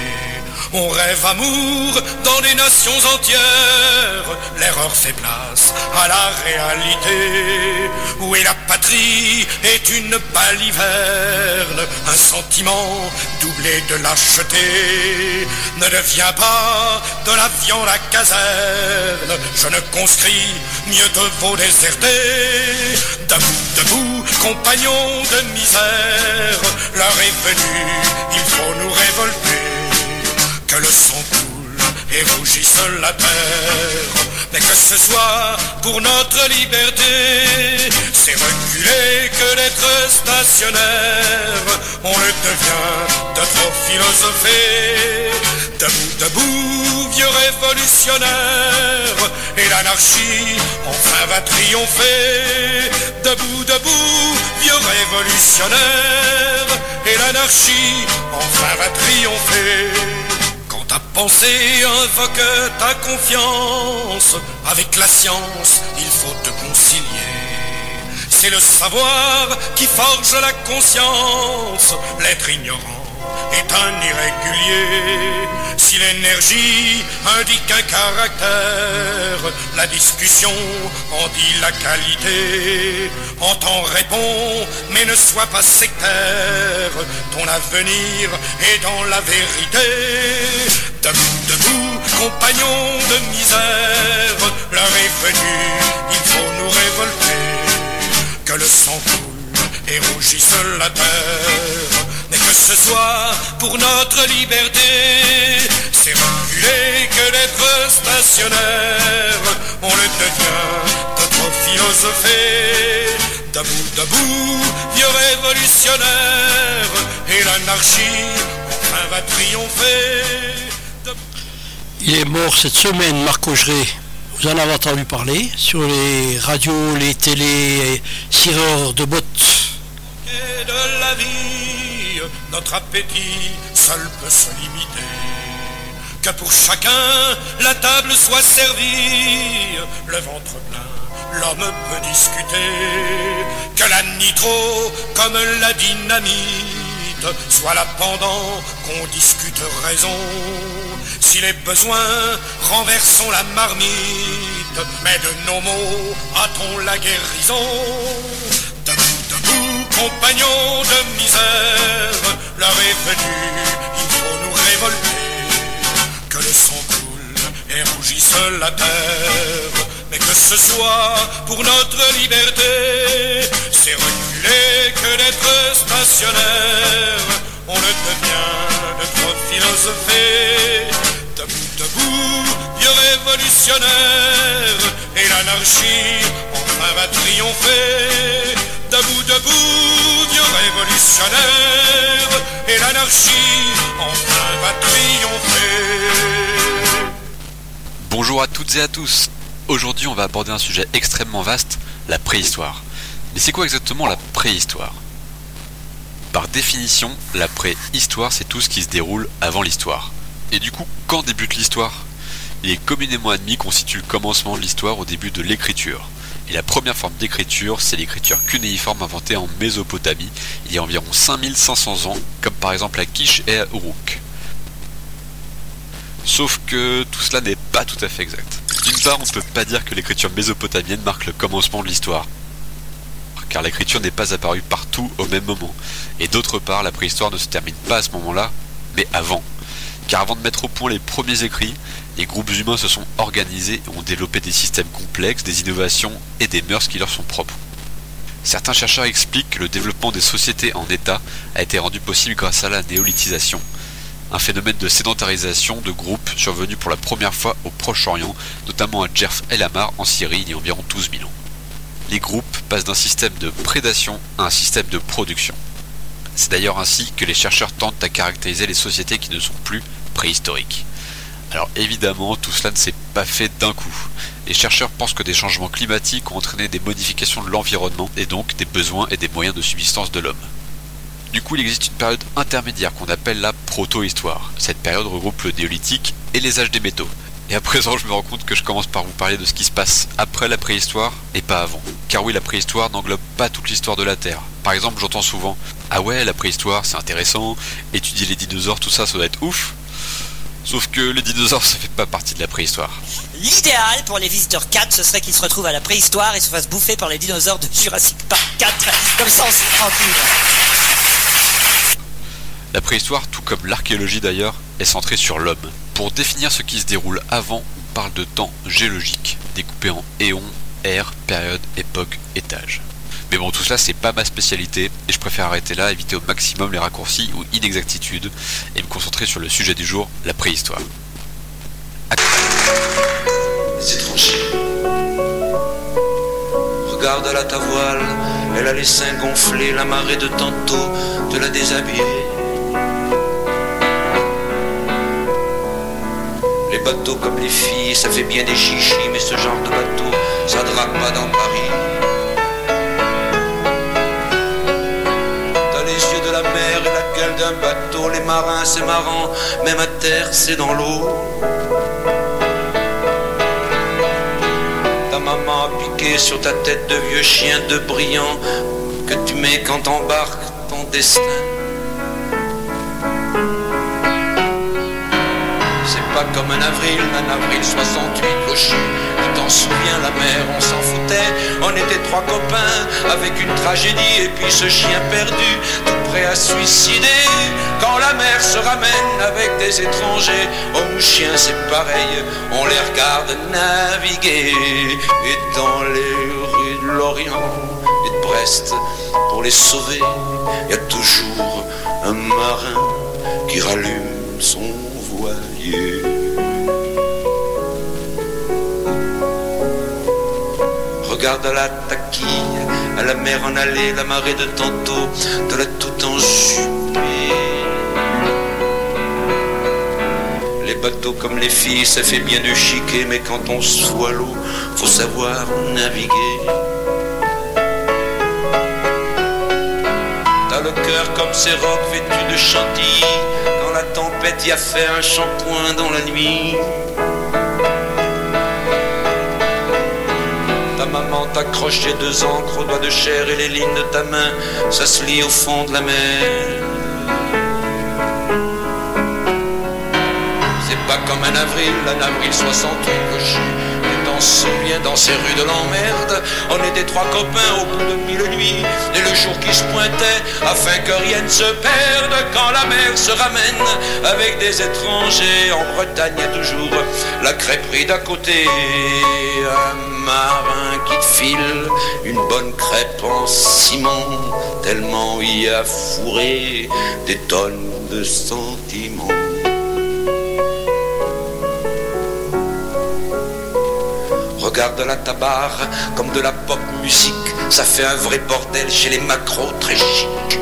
On rêve amour dans des nations entières, l'erreur fait place à la réalité. Où est la patrie est une baliverne, un sentiment doublé de lâcheté. Ne deviens pas de la viande à caserne, jeune conscrit, mieux te vaut déserter. Debout, debout, compagnons de misère, l'heure est venue, il faut nous révolter. Que le sang coule et rougisse la terre, mais que ce soit pour notre liberté. C'est reculer que d'être stationnaire, on le devient de trop philosopher. Debout, debout, vieux révolutionnaire, et l'anarchie enfin va triompher. Debout, debout, vieux révolutionnaire, et l'anarchie enfin va triompher. Ta pensée invoque ta confiance, avec la science il faut te concilier. C'est le savoir qui forge la conscience, l'être ignorant est un irrégulier. Si l'énergie indique un caractère, la discussion en dit la qualité. Entends, réponds, mais ne sois pas sectaire, ton avenir est dans la vérité. Debout, debout, compagnons de misère, l'heure est venue, il faut nous révolter. Que le sang coule et rougisse la terre, mais que ce soit pour notre liberté. C'est reculer que d'être stationnaire, on le devient de trop philosopher. Debout, debout, vieux révolutionnaire, et l'anarchie enfin va triompher. Il est mort cette semaine, Marc Augeret. Vous en avez entendu parler sur les radios, les télés, cireurs de bottes. Et de la vie, notre appétit seul peut se limiter. Que pour chacun la table soit servie, le ventre plein, l'homme peut discuter. Que la nitro, comme la dynamite, soit là pendant qu'on discute raison. Si les besoins, renversons la marmite, mais de nos mots, hâtons la guérison. Debout, debout, compagnons de misère, l'heure est venue, il faut nous révolter. Que le sang coule et rougisse la terre, mais que ce soit pour notre liberté. C'est reculer que d'être stationnaire, on le devient de trop philosopher. Debout, debout, vieux révolutionnaire, et l'anarchie enfin va triompher. Debout, debout, vieux révolutionnaire, et l'anarchie enfin va triompher. Bonjour à toutes et à tous. Aujourd'hui, on va aborder un sujet extrêmement vaste, la préhistoire. Mais c'est quoi exactement la préhistoire ? Par définition, la préhistoire, c'est tout ce qui se déroule avant l'histoire. Et du coup, quand débute l'histoire ? Il est communément admis qu'on situe le commencement de l'histoire au début de l'écriture. Et la première forme d'écriture, c'est l'écriture cunéiforme inventée en Mésopotamie, il y a environ 5500 ans, comme par exemple à Kish et à Uruk. Sauf que tout cela n'est pas tout à fait exact. D'une part, on ne peut pas dire que l'écriture mésopotamienne marque le commencement de l'histoire, car l'écriture n'est pas apparue partout au même moment. Et d'autre part, la préhistoire ne se termine pas à ce moment-là, mais avant. Car avant de mettre au point les premiers écrits, les groupes humains se sont organisés et ont développé des systèmes complexes, des innovations et des mœurs qui leur sont propres. Certains chercheurs expliquent que le développement des sociétés en état a été rendu possible grâce à la néolithisation, un phénomène de sédentarisation de groupes survenu pour la première fois au Proche-Orient, notamment à Djerf El Ammar en Syrie il y a environ 12 000 ans. Les groupes passent d'un système de prédation à un système de production. C'est d'ailleurs ainsi que les chercheurs tentent à caractériser les sociétés qui ne sont plus préhistoriques. Alors évidemment, tout cela ne s'est pas fait d'un coup. Les chercheurs pensent que des changements climatiques ont entraîné des modifications de l'environnement et donc des besoins et des moyens de subsistance de l'homme. Du coup, il existe une période intermédiaire qu'on appelle la proto-histoire. Cette période regroupe le néolithique et les âges des métaux. Et à présent, je me rends compte que je commence par vous parler de ce qui se passe après la préhistoire et pas avant. Car oui, la préhistoire n'englobe pas toute l'histoire de la Terre. Par exemple, j'entends souvent « Ah ouais, la préhistoire, c'est intéressant, étudier les dinosaures, tout ça, ça doit être ouf ». Sauf que les dinosaures, ça fait pas partie de la préhistoire. L'idéal pour les visiteurs 4, ce serait qu'ils se retrouvent à la préhistoire et se fassent bouffer par les dinosaures de Jurassic Park 4. Comme ça, on serait tranquille. La préhistoire, tout comme l'archéologie d'ailleurs, est centrée sur l'homme. Pour définir ce qui se déroule avant, on parle de temps géologique, découpé en éons, ères, périodes, époques, étages. Mais bon, tout cela c'est pas ma spécialité, et je préfère arrêter là, éviter au maximum les raccourcis ou inexactitudes, et me concentrer sur le sujet du jour, la préhistoire. Les étrangers. Regarde-la ta voile, elle a les seins gonflés, la marée de tantôt te l'a déshabillée. Les bateaux comme les filles, ça fait bien des chichis, mais ce genre de bateau, ça drague pas dans Paris. T'as les yeux de la mer et la gueule d'un bateau, les marins c'est marrant, même à terre c'est dans l'eau. Ta maman a piqué sur ta tête de vieux chien de brillant que tu mets quand t'embarques ton destin. Pas comme un avril 68 cochu. Tu t'en souviens, la mer, on s'en foutait. On était trois copains avec une tragédie. Et puis ce chien perdu, tout prêt à se suicider. Quand la mer se ramène avec des étrangers, hommes ou chiens c'est pareil, on les regarde naviguer. Et dans les rues de Lorient et de Brest, pour les sauver, y a toujours un marin qui rallume son voilier. Regarde à la taquille, à la mer en allée, la marée de tantôt te l'a tout enjupé. Les bateau comme les filles, ça fait bien du chiquet, mais quand on se fout à l'eau, faut savoir naviguer. T'as le cœur comme ces rocs vêtus de chantilly, quand la tempête y a fait un shampoing dans la nuit. Ta maman t'accroche les 2 encres aux doigts de chair et les lignes de ta main, ça se lit au fond de la mer. C'est pas comme un avril 68 cochu. Tu t'en souviens dans ces rues de l'emmerde, on était 3 copains au bout de 1000 nuits, et le jour qui se pointait, afin que rien ne se perde, quand la mer se ramène avec des étrangers. En Bretagne y a toujours la crêperie d'à côté, un marin qui te file une bonne crêpe en ciment, tellement y a fourré des tonnes de sentiments. Regarde la tabarre comme de la pop musique, ça fait un vrai bordel chez les macros très chics.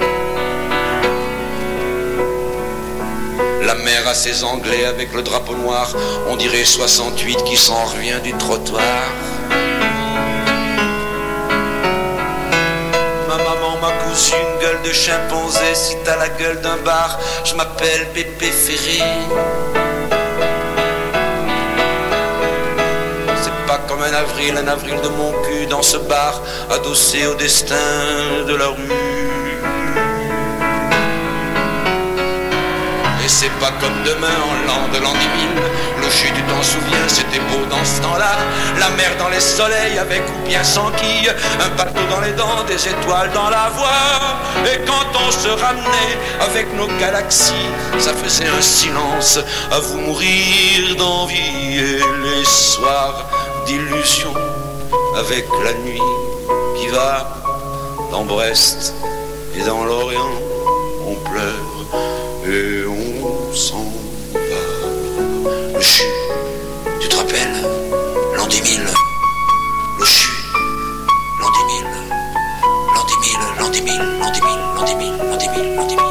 La mer a ses Anglais avec le drapeau noir, on dirait 68 qui s'en revient du trottoir. Ma maman m'a cousu une gueule de chimpanzé, si t'as la gueule d'un bar, je m'appelle Pépé Ferré. Comme un avril de mon cul dans ce bar, adossé au destin de la rue. Et c'est pas comme demain en l'an 10 000, le chut tu t'en souviens, c'était beau dans ce temps-là. La mer dans les soleils avec ou bien sans quille, un bateau dans les dents, des étoiles dans la voie. Et quand on se ramenait avec nos galaxies, ça faisait un silence à vous mourir d'envie. Et les soirs d'illusion avec la nuit qui va dans Brest et dans l'Orient, on pleure et on s'en va. Le chut, tu te rappelles, l'an 10 000, le chut, l'an 10 000, l'an 10 000, l'an 10 000, l'an 10 000, l'an 10 000, l'an 10 000, l'an 10 000.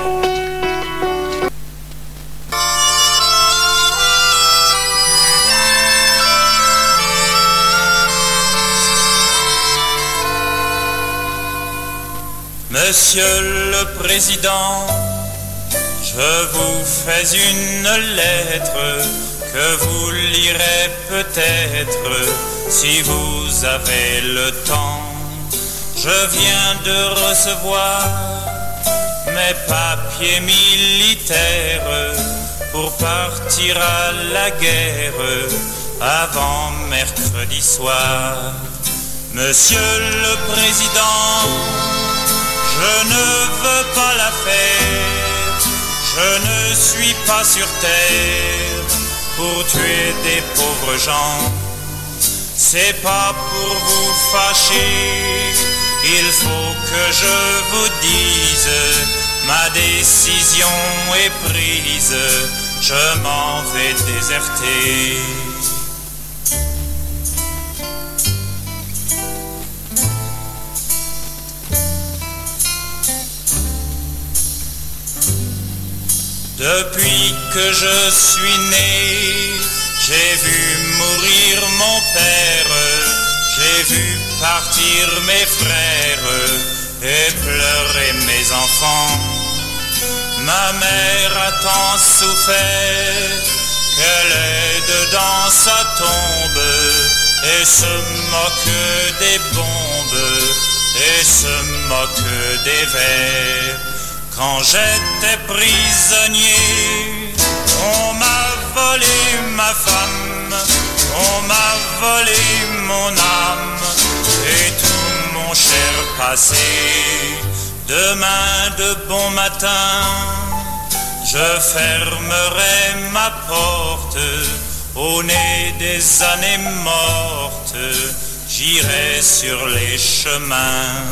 Monsieur le Président, je vous fais une lettre que vous lirez peut-être si vous avez le temps. Je viens de recevoir mes papiers militaires pour partir à la guerre avant mercredi soir. Monsieur le Président, je ne veux pas la fête, je ne suis pas sur terre pour tuer des pauvres gens. C'est pas pour vous fâcher, il faut que je vous dise, ma décision est prise, je m'en vais déserter. Depuis que je suis né, j'ai vu mourir mon père, j'ai vu partir mes frères et pleurer mes enfants. Ma mère a tant souffert qu'elle est dans sa tombe et se moque des bombes et se moque des vers. Quand j'étais prisonnier, on m'a volé ma femme, on m'a volé mon âme et tout mon cher passé. Demain de bon matin, je fermerai ma porte, au nez des années mortes, j'irai sur les chemins.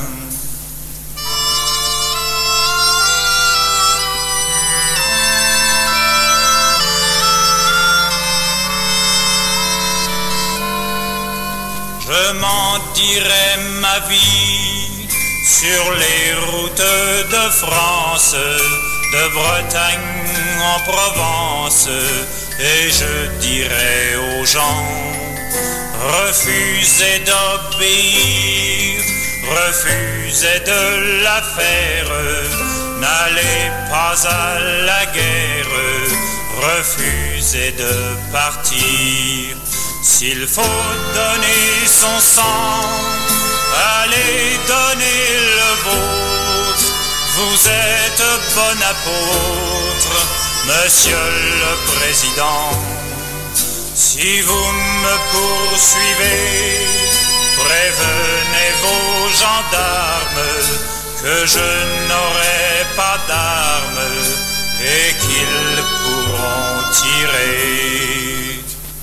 Je mentirai ma vie sur les routes de France, de Bretagne en Provence, et je dirai aux gens, refusez d'obéir, refusez de la faire, n'allez pas à la guerre, refusez de partir. S'il faut donner son sang, allez donner le vôtre. Vous êtes bon apôtre, Monsieur le Président. Si vous me poursuivez, prévenez vos gendarmes que je n'aurai pas d'armes et qu'ils pourront tirer.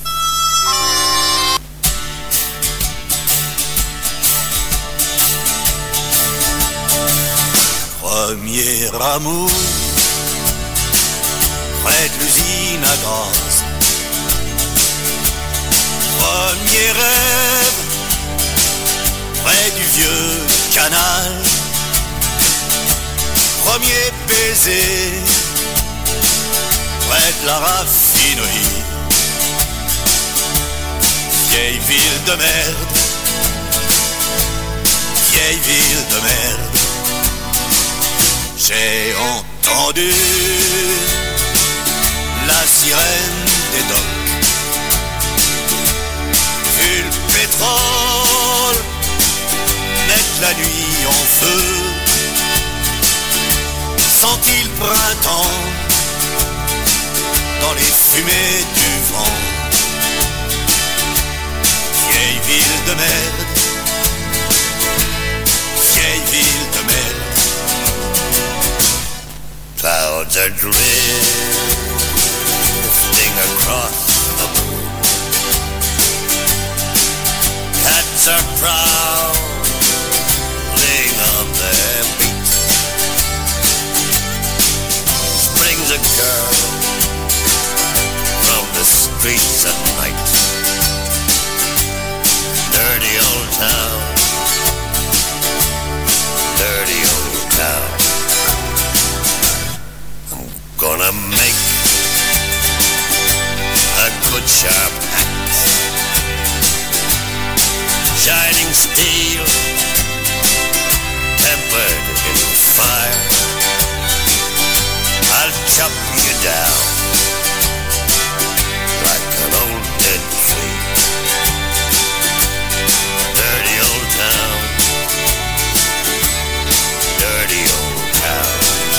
Premier amour, près de l'usine à gaz. Premier rêve, près du vieux canal. Premier baiser, près de la raffinerie. Vieille ville de merde, vieille ville de merde. J'ai entendu la sirène des docks, vu le pétrole mettre la nuit en feu, senti le printemps dans les fumées du vent. Vieille ville de merde, vieille ville de merde. Clouds are drifting across the moon. Cats are prowling on their beat. Springs a girl from the streets at night. Dirty old town, dirty old town. Gonna make a good sharp axe, shining steel, tempered in fire. I'll chop you down like an old dead tree. Dirty old town, dirty old town.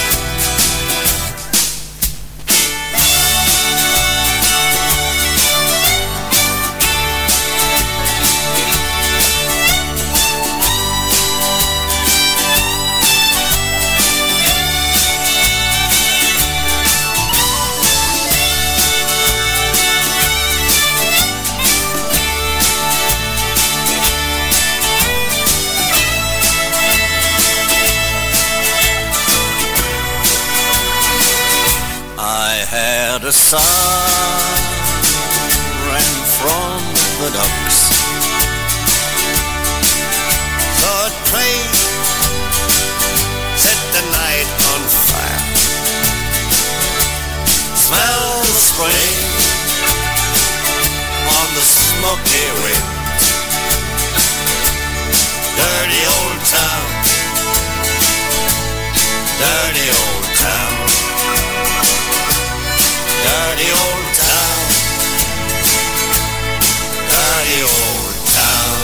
The sun ran from the docks. The train set the night on fire. Smell the spring on the smoky winds. Dirty old town, dirty old town. Dirty old town, dirty old town.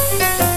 Thank you.